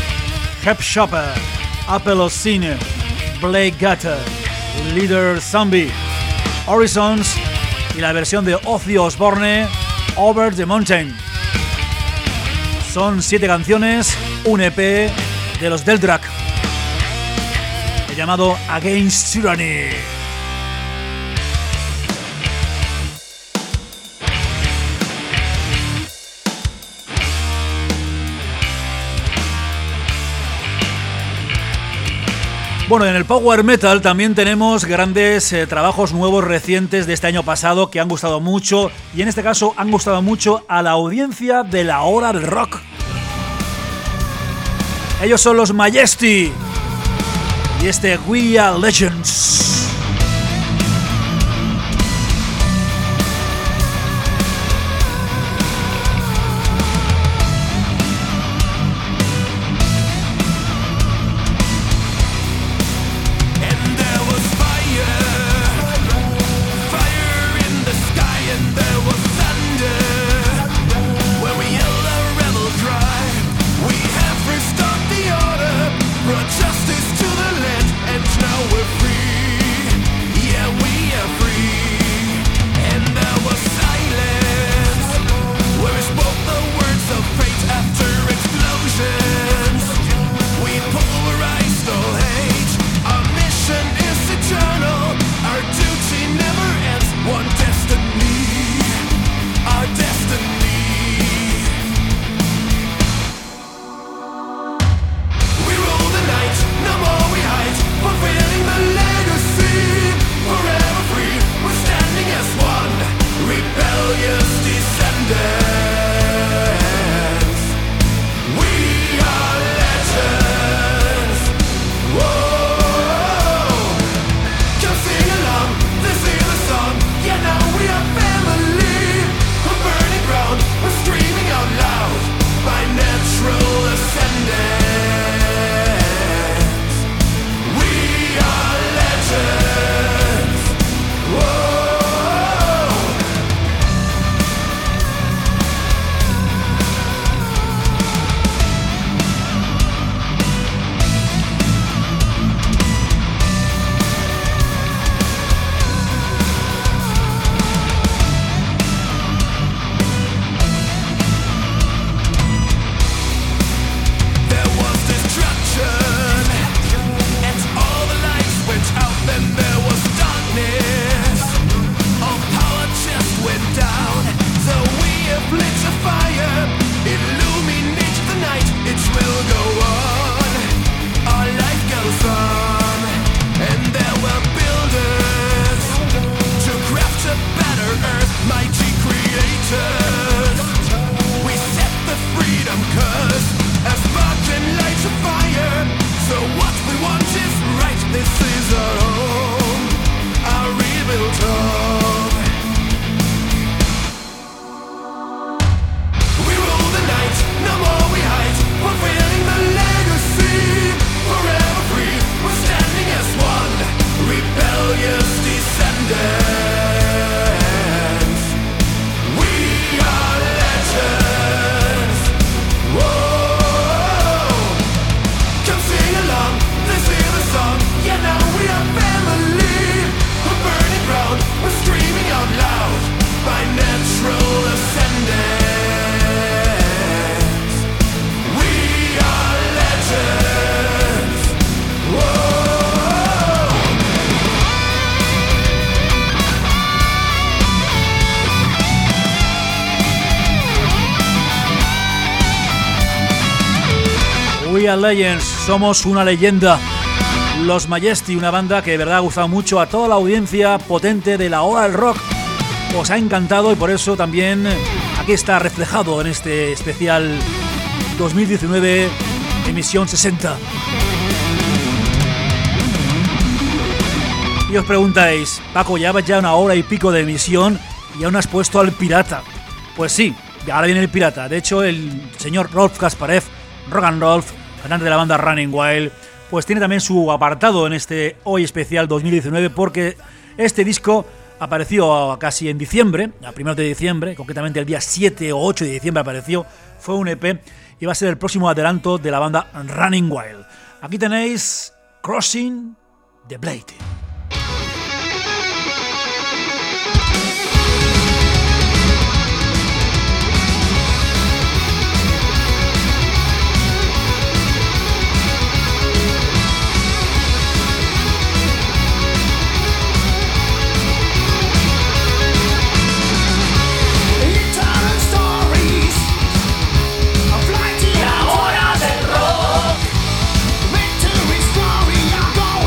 Hep Shopper, Apple Ocene, Blade Gutter, Leader Zombie, Horizons y la versión de Ozzy Osbourne, Over the Mountain. Son siete canciones, un E P de los Deldrak, llamado Against Tyranny. Bueno, en el Power Metal también tenemos grandes eh, trabajos nuevos recientes de este año pasado que han gustado mucho, y en este caso han gustado mucho a la audiencia de la hora del rock. Ellos son los Majesty y este We Are Legends. Justice to the land, and now we're free. Yeah, we are free. And there was silence, where we spoke the words of fate after explosions. We pulverized all hate. Our mission is eternal. Our duty never ends. One destiny, our destiny. Fulfilling the legacy, forever free. We're standing as one, rebellious descendants. We are legends. Whoa, come sing along, this is the song. Yeah, now we are family. We're burning ground, we're screaming out loud. By natural ascendance. We Are Legends, somos una leyenda. Los Majesty, una banda que de verdad ha gustado mucho a toda la audiencia potente de la hora del rock. Os ha encantado y por eso también aquí está reflejado en este especial dos mil diecinueve, emisión sesenta. Y os preguntáis, Paco, llevas ya una hora y pico de emisión y aún has puesto al pirata. Pues sí, ahora viene el pirata. De hecho, el señor Rolf Kasparev, Rock and Rolf, cantante de la banda Running Wild, pues tiene también su apartado en este Hoy Especial dos mil diecinueve, porque este disco apareció casi en diciembre, a primeros de diciembre, concretamente el día siete o ocho de diciembre apareció, fue un E P y va a ser el próximo adelanto de la banda Running Wild. Aquí tenéis Crossing the Blade. La hora del rock. Victory story, I'm going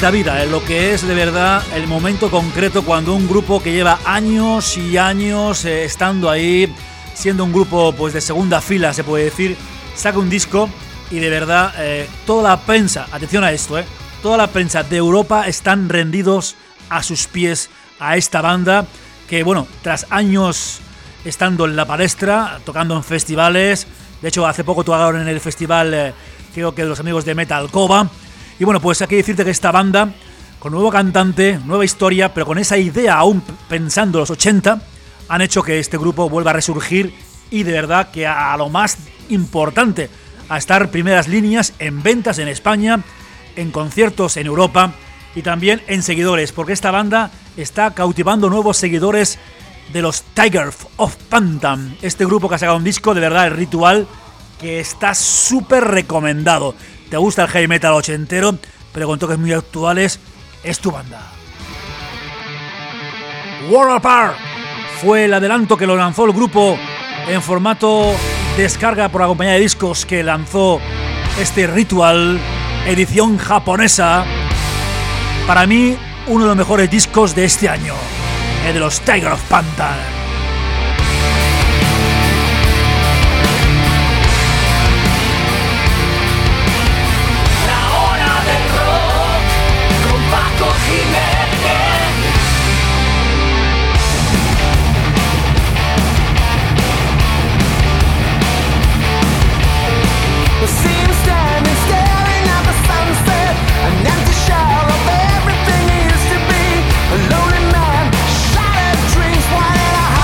esta vida, en lo que es de verdad el momento concreto cuando un grupo que lleva años y años eh, estando ahí, siendo un grupo pues de segunda fila, se puede decir, saca un disco y de verdad eh, toda la prensa, atención a esto, eh, toda la prensa de Europa están rendidos a sus pies a esta banda que, bueno, tras años estando en la palestra, tocando en festivales, de hecho hace poco tocaron en el festival, eh, creo que de los amigos de Metal Cova, y bueno, pues hay que decirte que esta banda, con nuevo cantante, nueva historia, pero con esa idea aún pensando los ochenta, han hecho que este grupo vuelva a resurgir y de verdad que a lo más importante, a estar primeras líneas en ventas en España, en conciertos en Europa y también en seguidores, porque esta banda está cautivando nuevos seguidores de los Tigers of Pantan, este grupo que ha sacado un disco, de verdad, el Ritual, que está súper recomendado. Te gusta el heavy metal ochentero, pero con toques muy actuales, es tu banda. World Apart fue el adelanto que lo lanzó el grupo en formato descarga por la compañía de discos que lanzó este Ritual, edición japonesa. Para mí, uno de los mejores discos de este año, el de los Tigers of Pantan. Lonely man, shattered dreams, why did I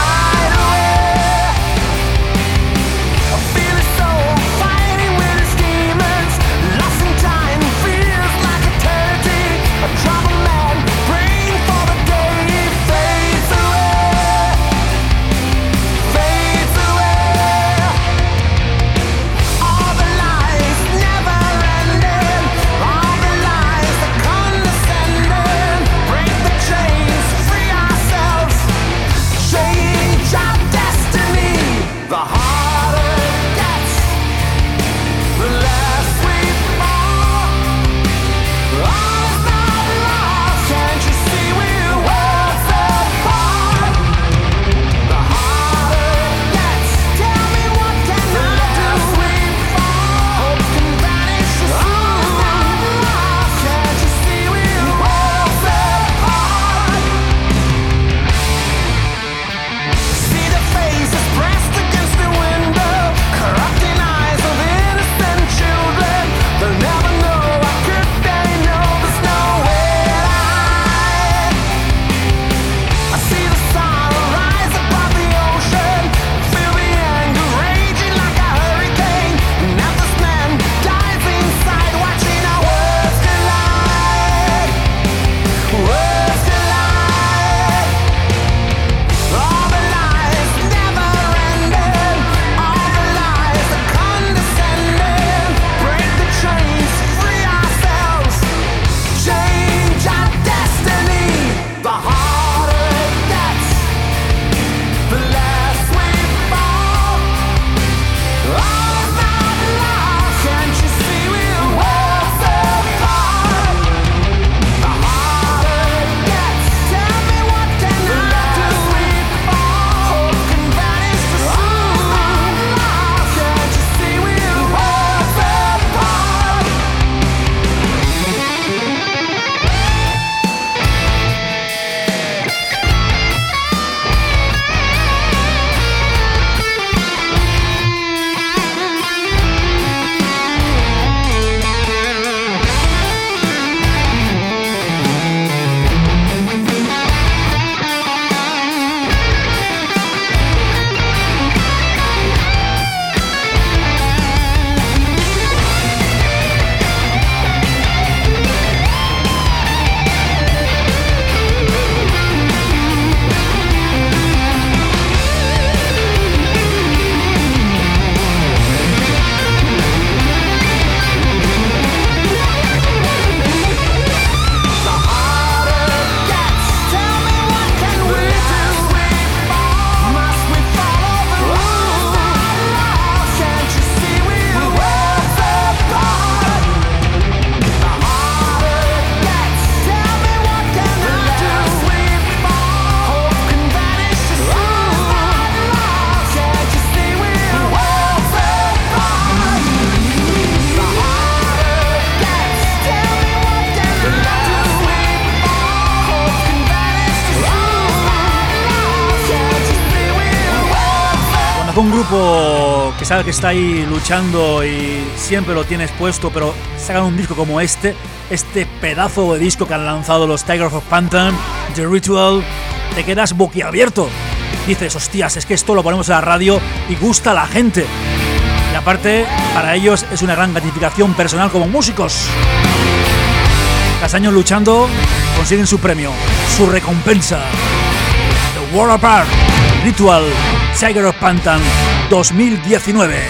para un grupo que sabe que está ahí luchando y siempre lo tienes puesto, pero sacan un disco como este, este pedazo de disco que han lanzado los Tigers of Pantan, The Ritual, te quedas boquiabierto. Dices, hostias, es que esto lo ponemos en la radio y gusta a la gente. Y aparte, para ellos es una gran gratificación personal como músicos. Tras años luchando, consiguen su premio, su recompensa. The World Apart, Ritual, Tiger of Pantan dos mil diecinueve.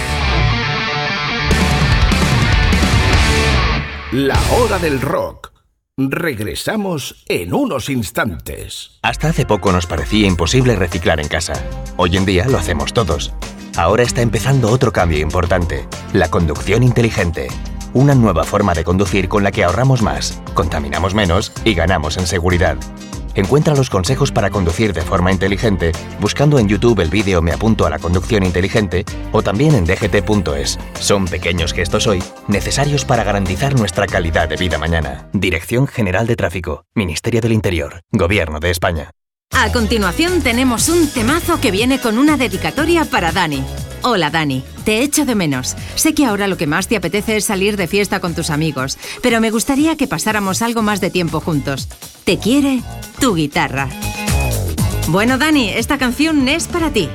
La hora del rock. Regresamos en unos instantes. Hasta hace poco nos parecía imposible reciclar en casa. Hoy en día lo hacemos todos. Ahora está empezando otro cambio importante, la conducción inteligente. Una nueva forma de conducir con la que ahorramos más, contaminamos menos y ganamos en seguridad. Encuentra los consejos para conducir de forma inteligente buscando en YouTube el vídeo Me apunto a la conducción inteligente o también en d g t punto es. Son pequeños gestos hoy, necesarios para garantizar nuestra calidad de vida mañana. Dirección General de Tráfico, Ministerio del Interior, Gobierno de España. A continuación tenemos un temazo que viene con una dedicatoria para Dani. Hola Dani, te echo de menos. Sé que ahora lo que más te apetece es salir de fiesta con tus amigos, pero me gustaría que pasáramos algo más de tiempo juntos. Te quiere tu guitarra. Bueno Dani, esta canción es para ti.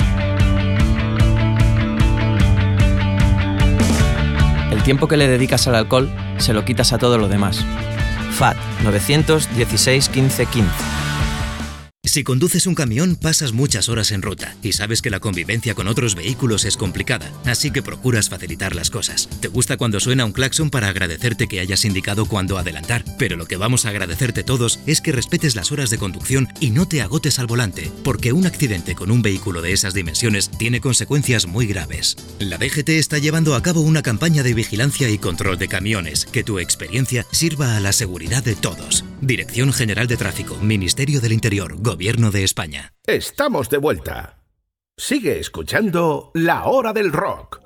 El tiempo que le dedicas al alcohol se lo quitas a todo lo demás. F A T nueve uno seis uno cinco uno cinco. Si conduces un camión, pasas muchas horas en ruta y sabes que la convivencia con otros vehículos es complicada, así que procuras facilitar las cosas. Te gusta cuando suena un claxon para agradecerte que hayas indicado cuándo adelantar, pero lo que vamos a agradecerte todos es que respetes las horas de conducción y no te agotes al volante, porque un accidente con un vehículo de esas dimensiones tiene consecuencias muy graves. La D G T está llevando a cabo una campaña de vigilancia y control de camiones, que tu experiencia sirva a la seguridad de todos. Dirección General de Tráfico, Ministerio del Interior, Gobierno de España. Estamos de vuelta. Sigue escuchando La Hora del Rock.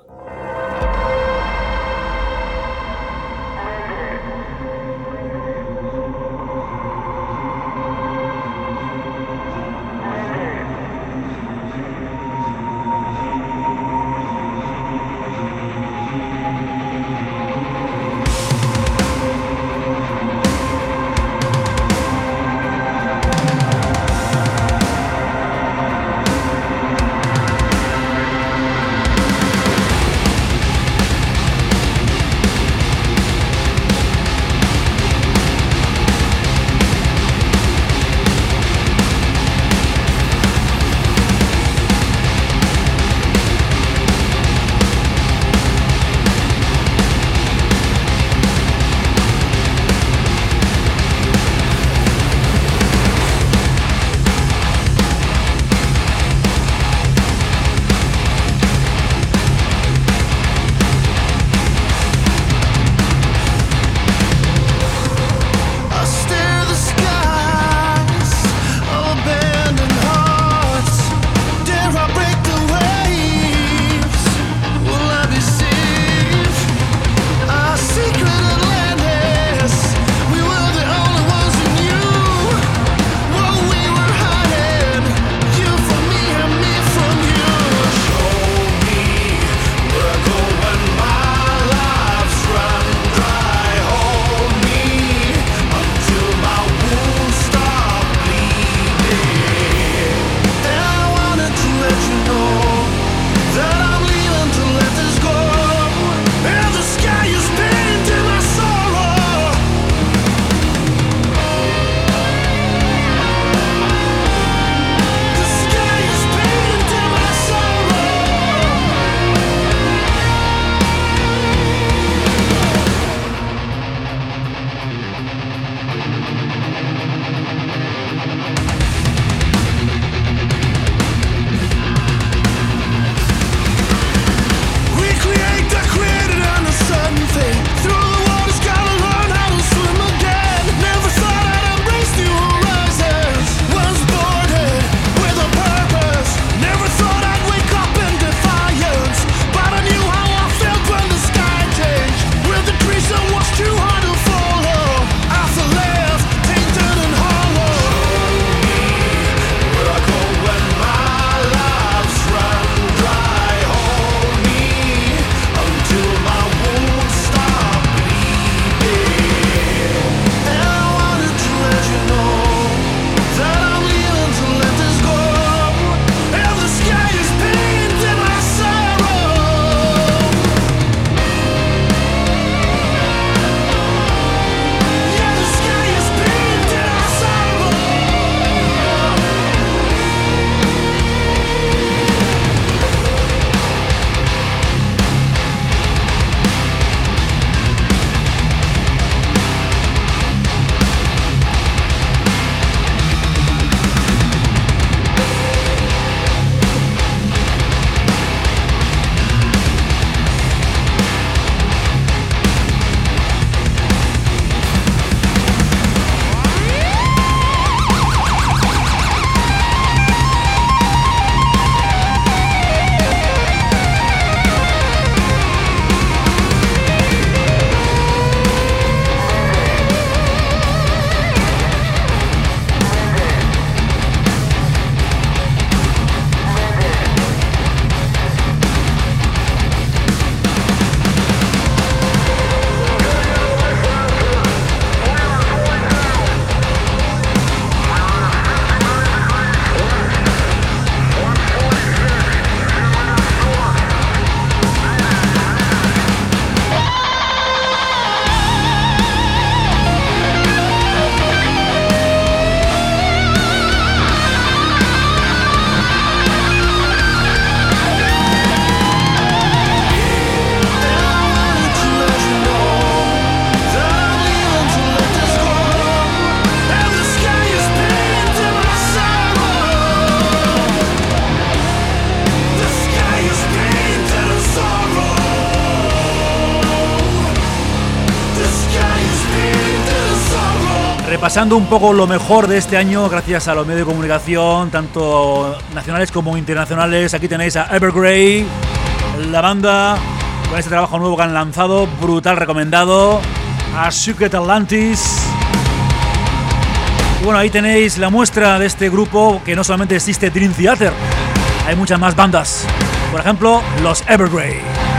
repasando un poco lo mejor de este año gracias a los medios de comunicación, tanto nacionales como internacionales. Aquí tenéis a Evergrey, la banda con este trabajo nuevo que han lanzado, brutal, recomendado, a Secret Atlantis. Y bueno, ahí tenéis la muestra de este grupo, que no solamente existe Dream Theater, hay muchas más bandas, por ejemplo, los Evergrey.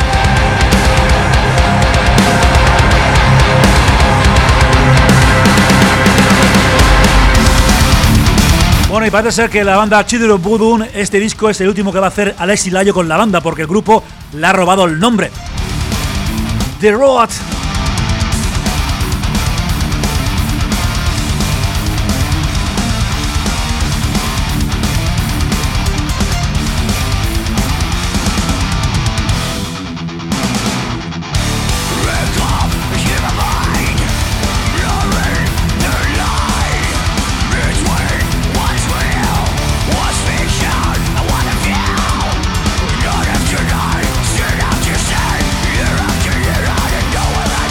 Bueno, y parece ser que la banda Children of Voodoo, este disco es el último que va a hacer Alexis Layo con la banda, porque el grupo le ha robado el nombre. The Road. You're up to, you're out, and know what I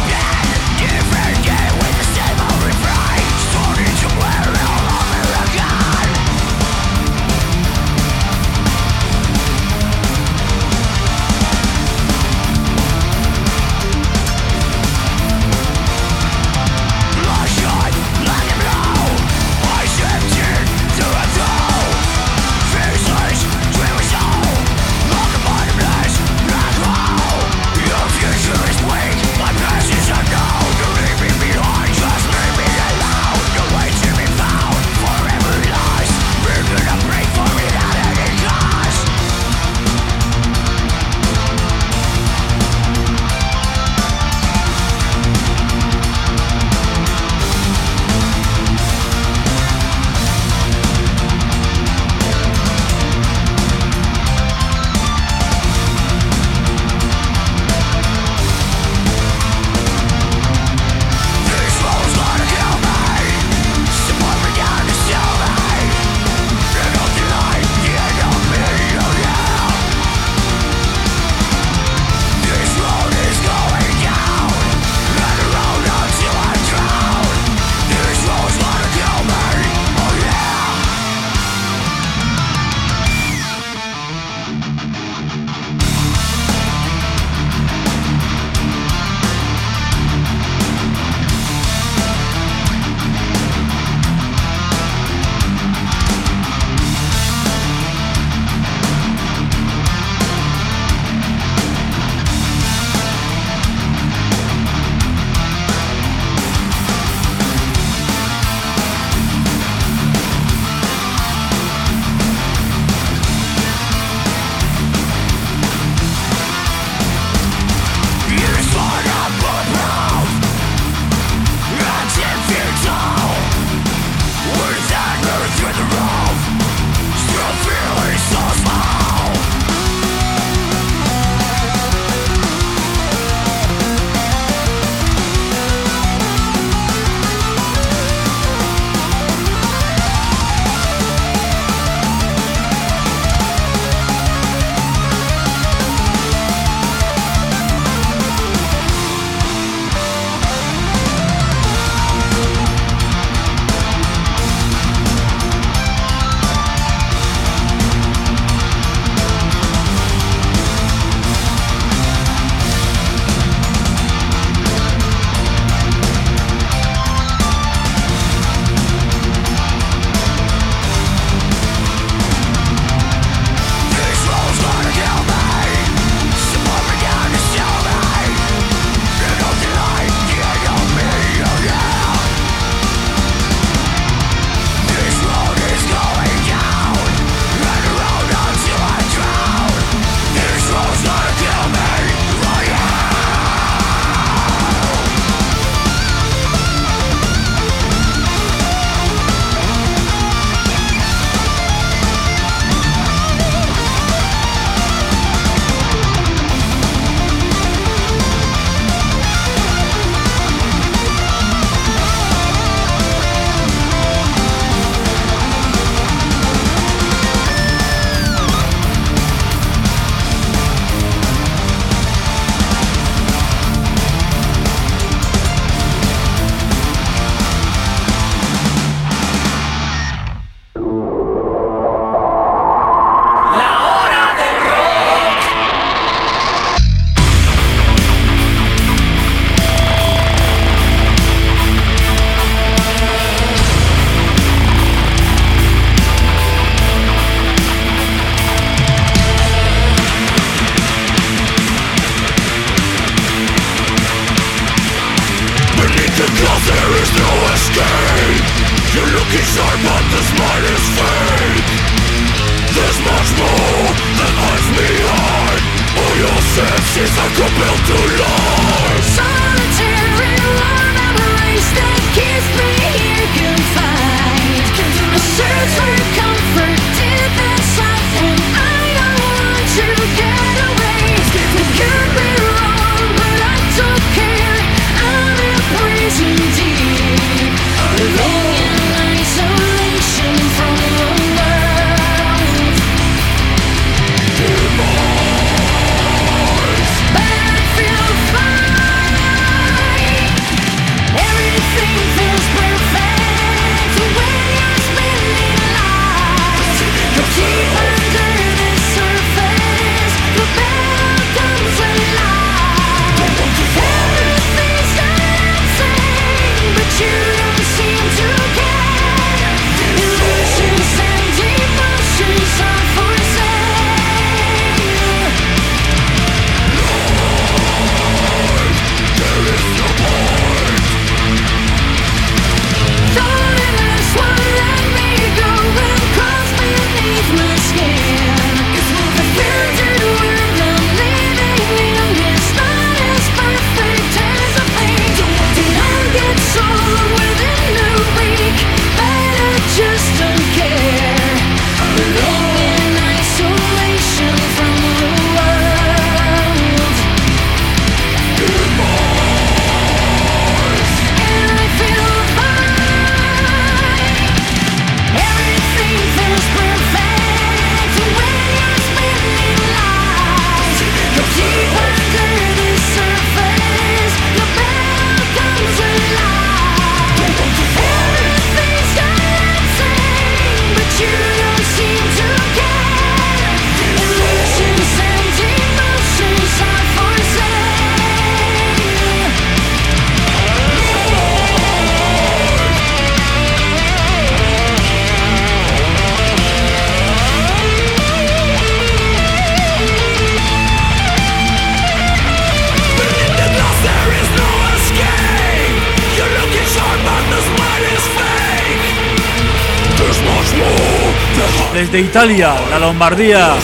Desde Italia, la Lombardía,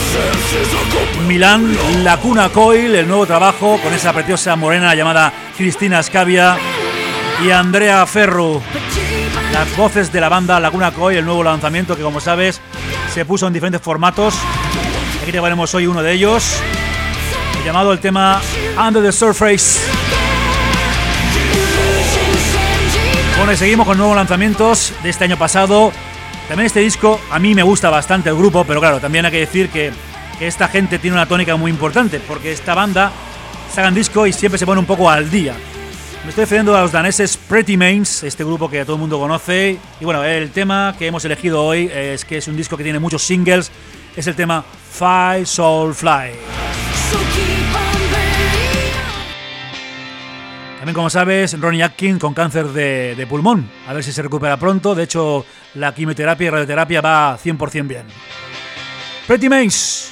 Milán, Lacuna Coil, el nuevo trabajo con esa preciosa morena llamada Cristina Scavia y Andrea Ferru. Las voces de la banda Lacuna Coil, el nuevo lanzamiento que, como sabes, se puso en diferentes formatos. Aquí te ponemos hoy uno de ellos, llamado el tema Under the Surface. Bueno, y seguimos con nuevos lanzamientos de este año pasado. También este disco, a mí me gusta bastante el grupo, pero claro, también hay que decir que, que esta gente tiene una tónica muy importante, porque esta banda sacan disco y siempre se pone un poco al día. Me estoy refiriendo a los daneses Pretty Mains, este grupo que todo el mundo conoce. Y bueno, el tema que hemos elegido hoy es que es un disco que tiene muchos singles, es el tema Fly Soul Fly. También, como sabes, Ronnie Atkin con cáncer de, de pulmón. A ver si se recupera pronto. De hecho, la quimioterapia y radioterapia va cien por ciento bien. Pretty Mains.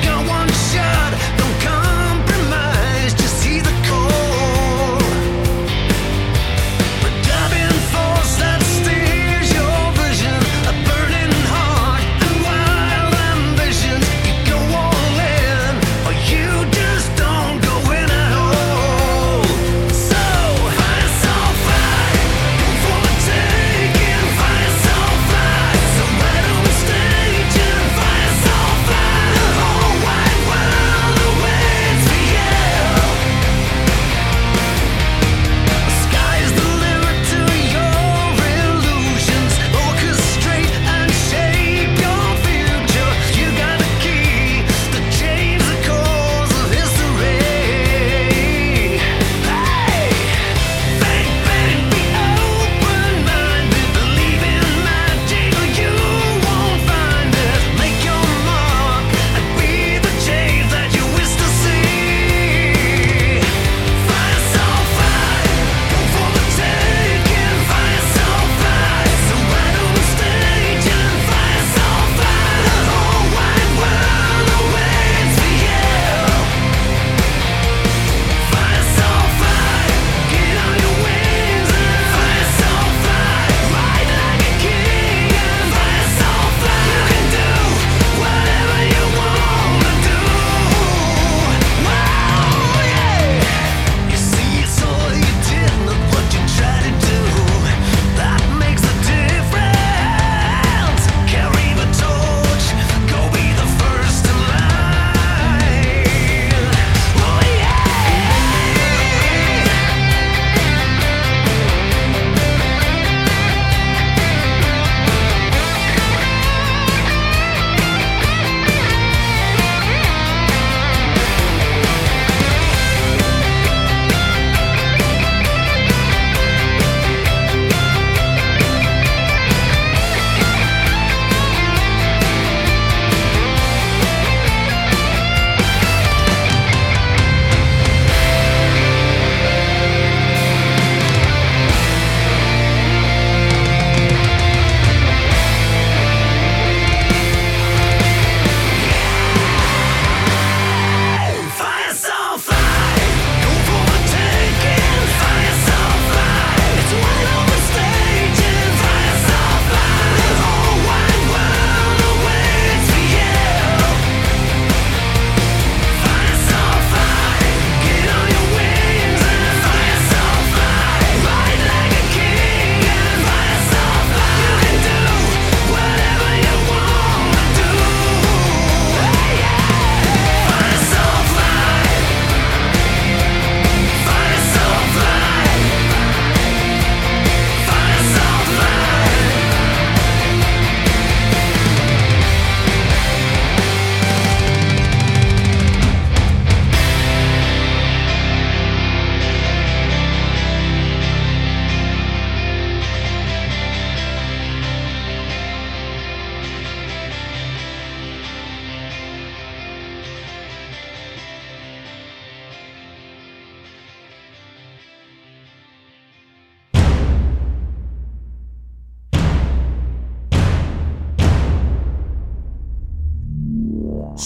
Compromise, just see the core.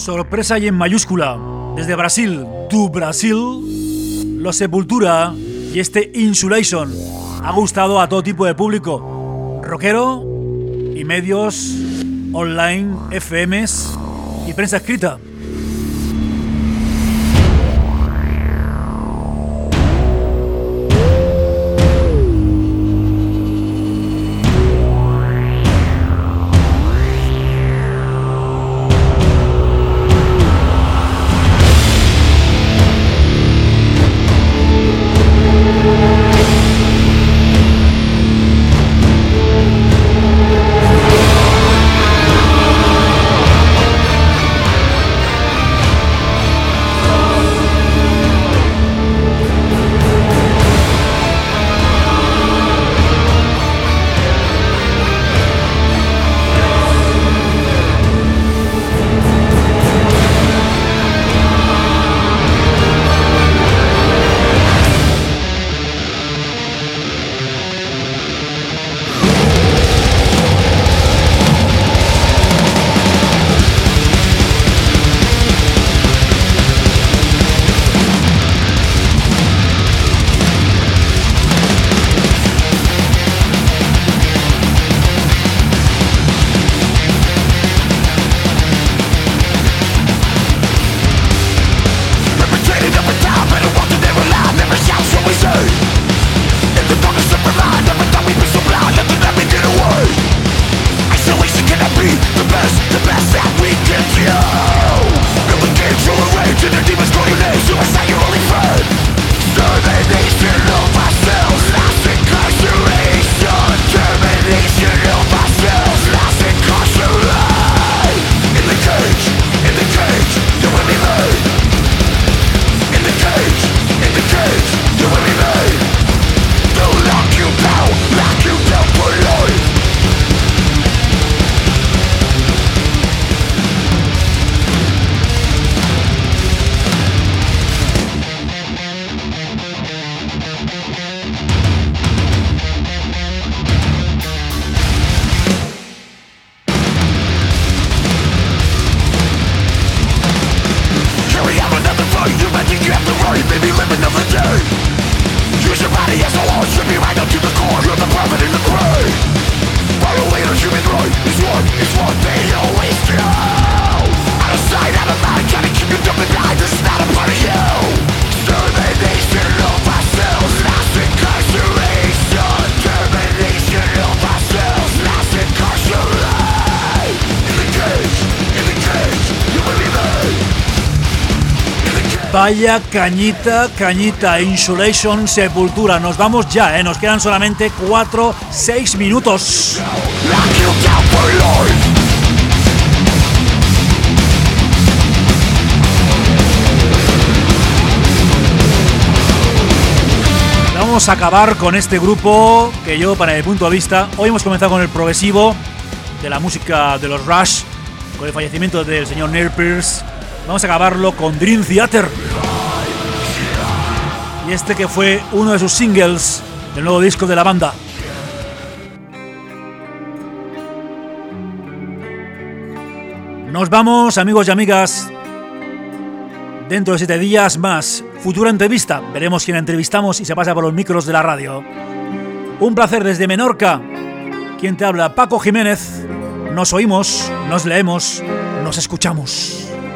Sorpresa y en mayúscula. Desde Brasil, tu Brasil, Los Sepultura y este Insulation ha gustado a todo tipo de público, rockero y medios online, F Ms y prensa escrita. Vaya cañita, cañita, Insulation, Sepultura. Nos vamos ya, ¿eh? Nos quedan solamente cuatro, seis minutos. Vamos a acabar con este grupo que yo, para mi punto de vista, hoy hemos comenzado con el progresivo de la música de los Rush, con el fallecimiento del señor Neil Pearce. Vamos a acabarlo con Dream Theater. Y este que fue uno de sus singles del nuevo disco de la banda. Nos vamos, amigos y amigas. Dentro de siete días más, futura entrevista. Veremos quién entrevistamos y se pasa por los micros de la radio. Un placer desde Menorca. Quien te habla, Paco Jiménez. Nos oímos, nos leemos, nos escuchamos.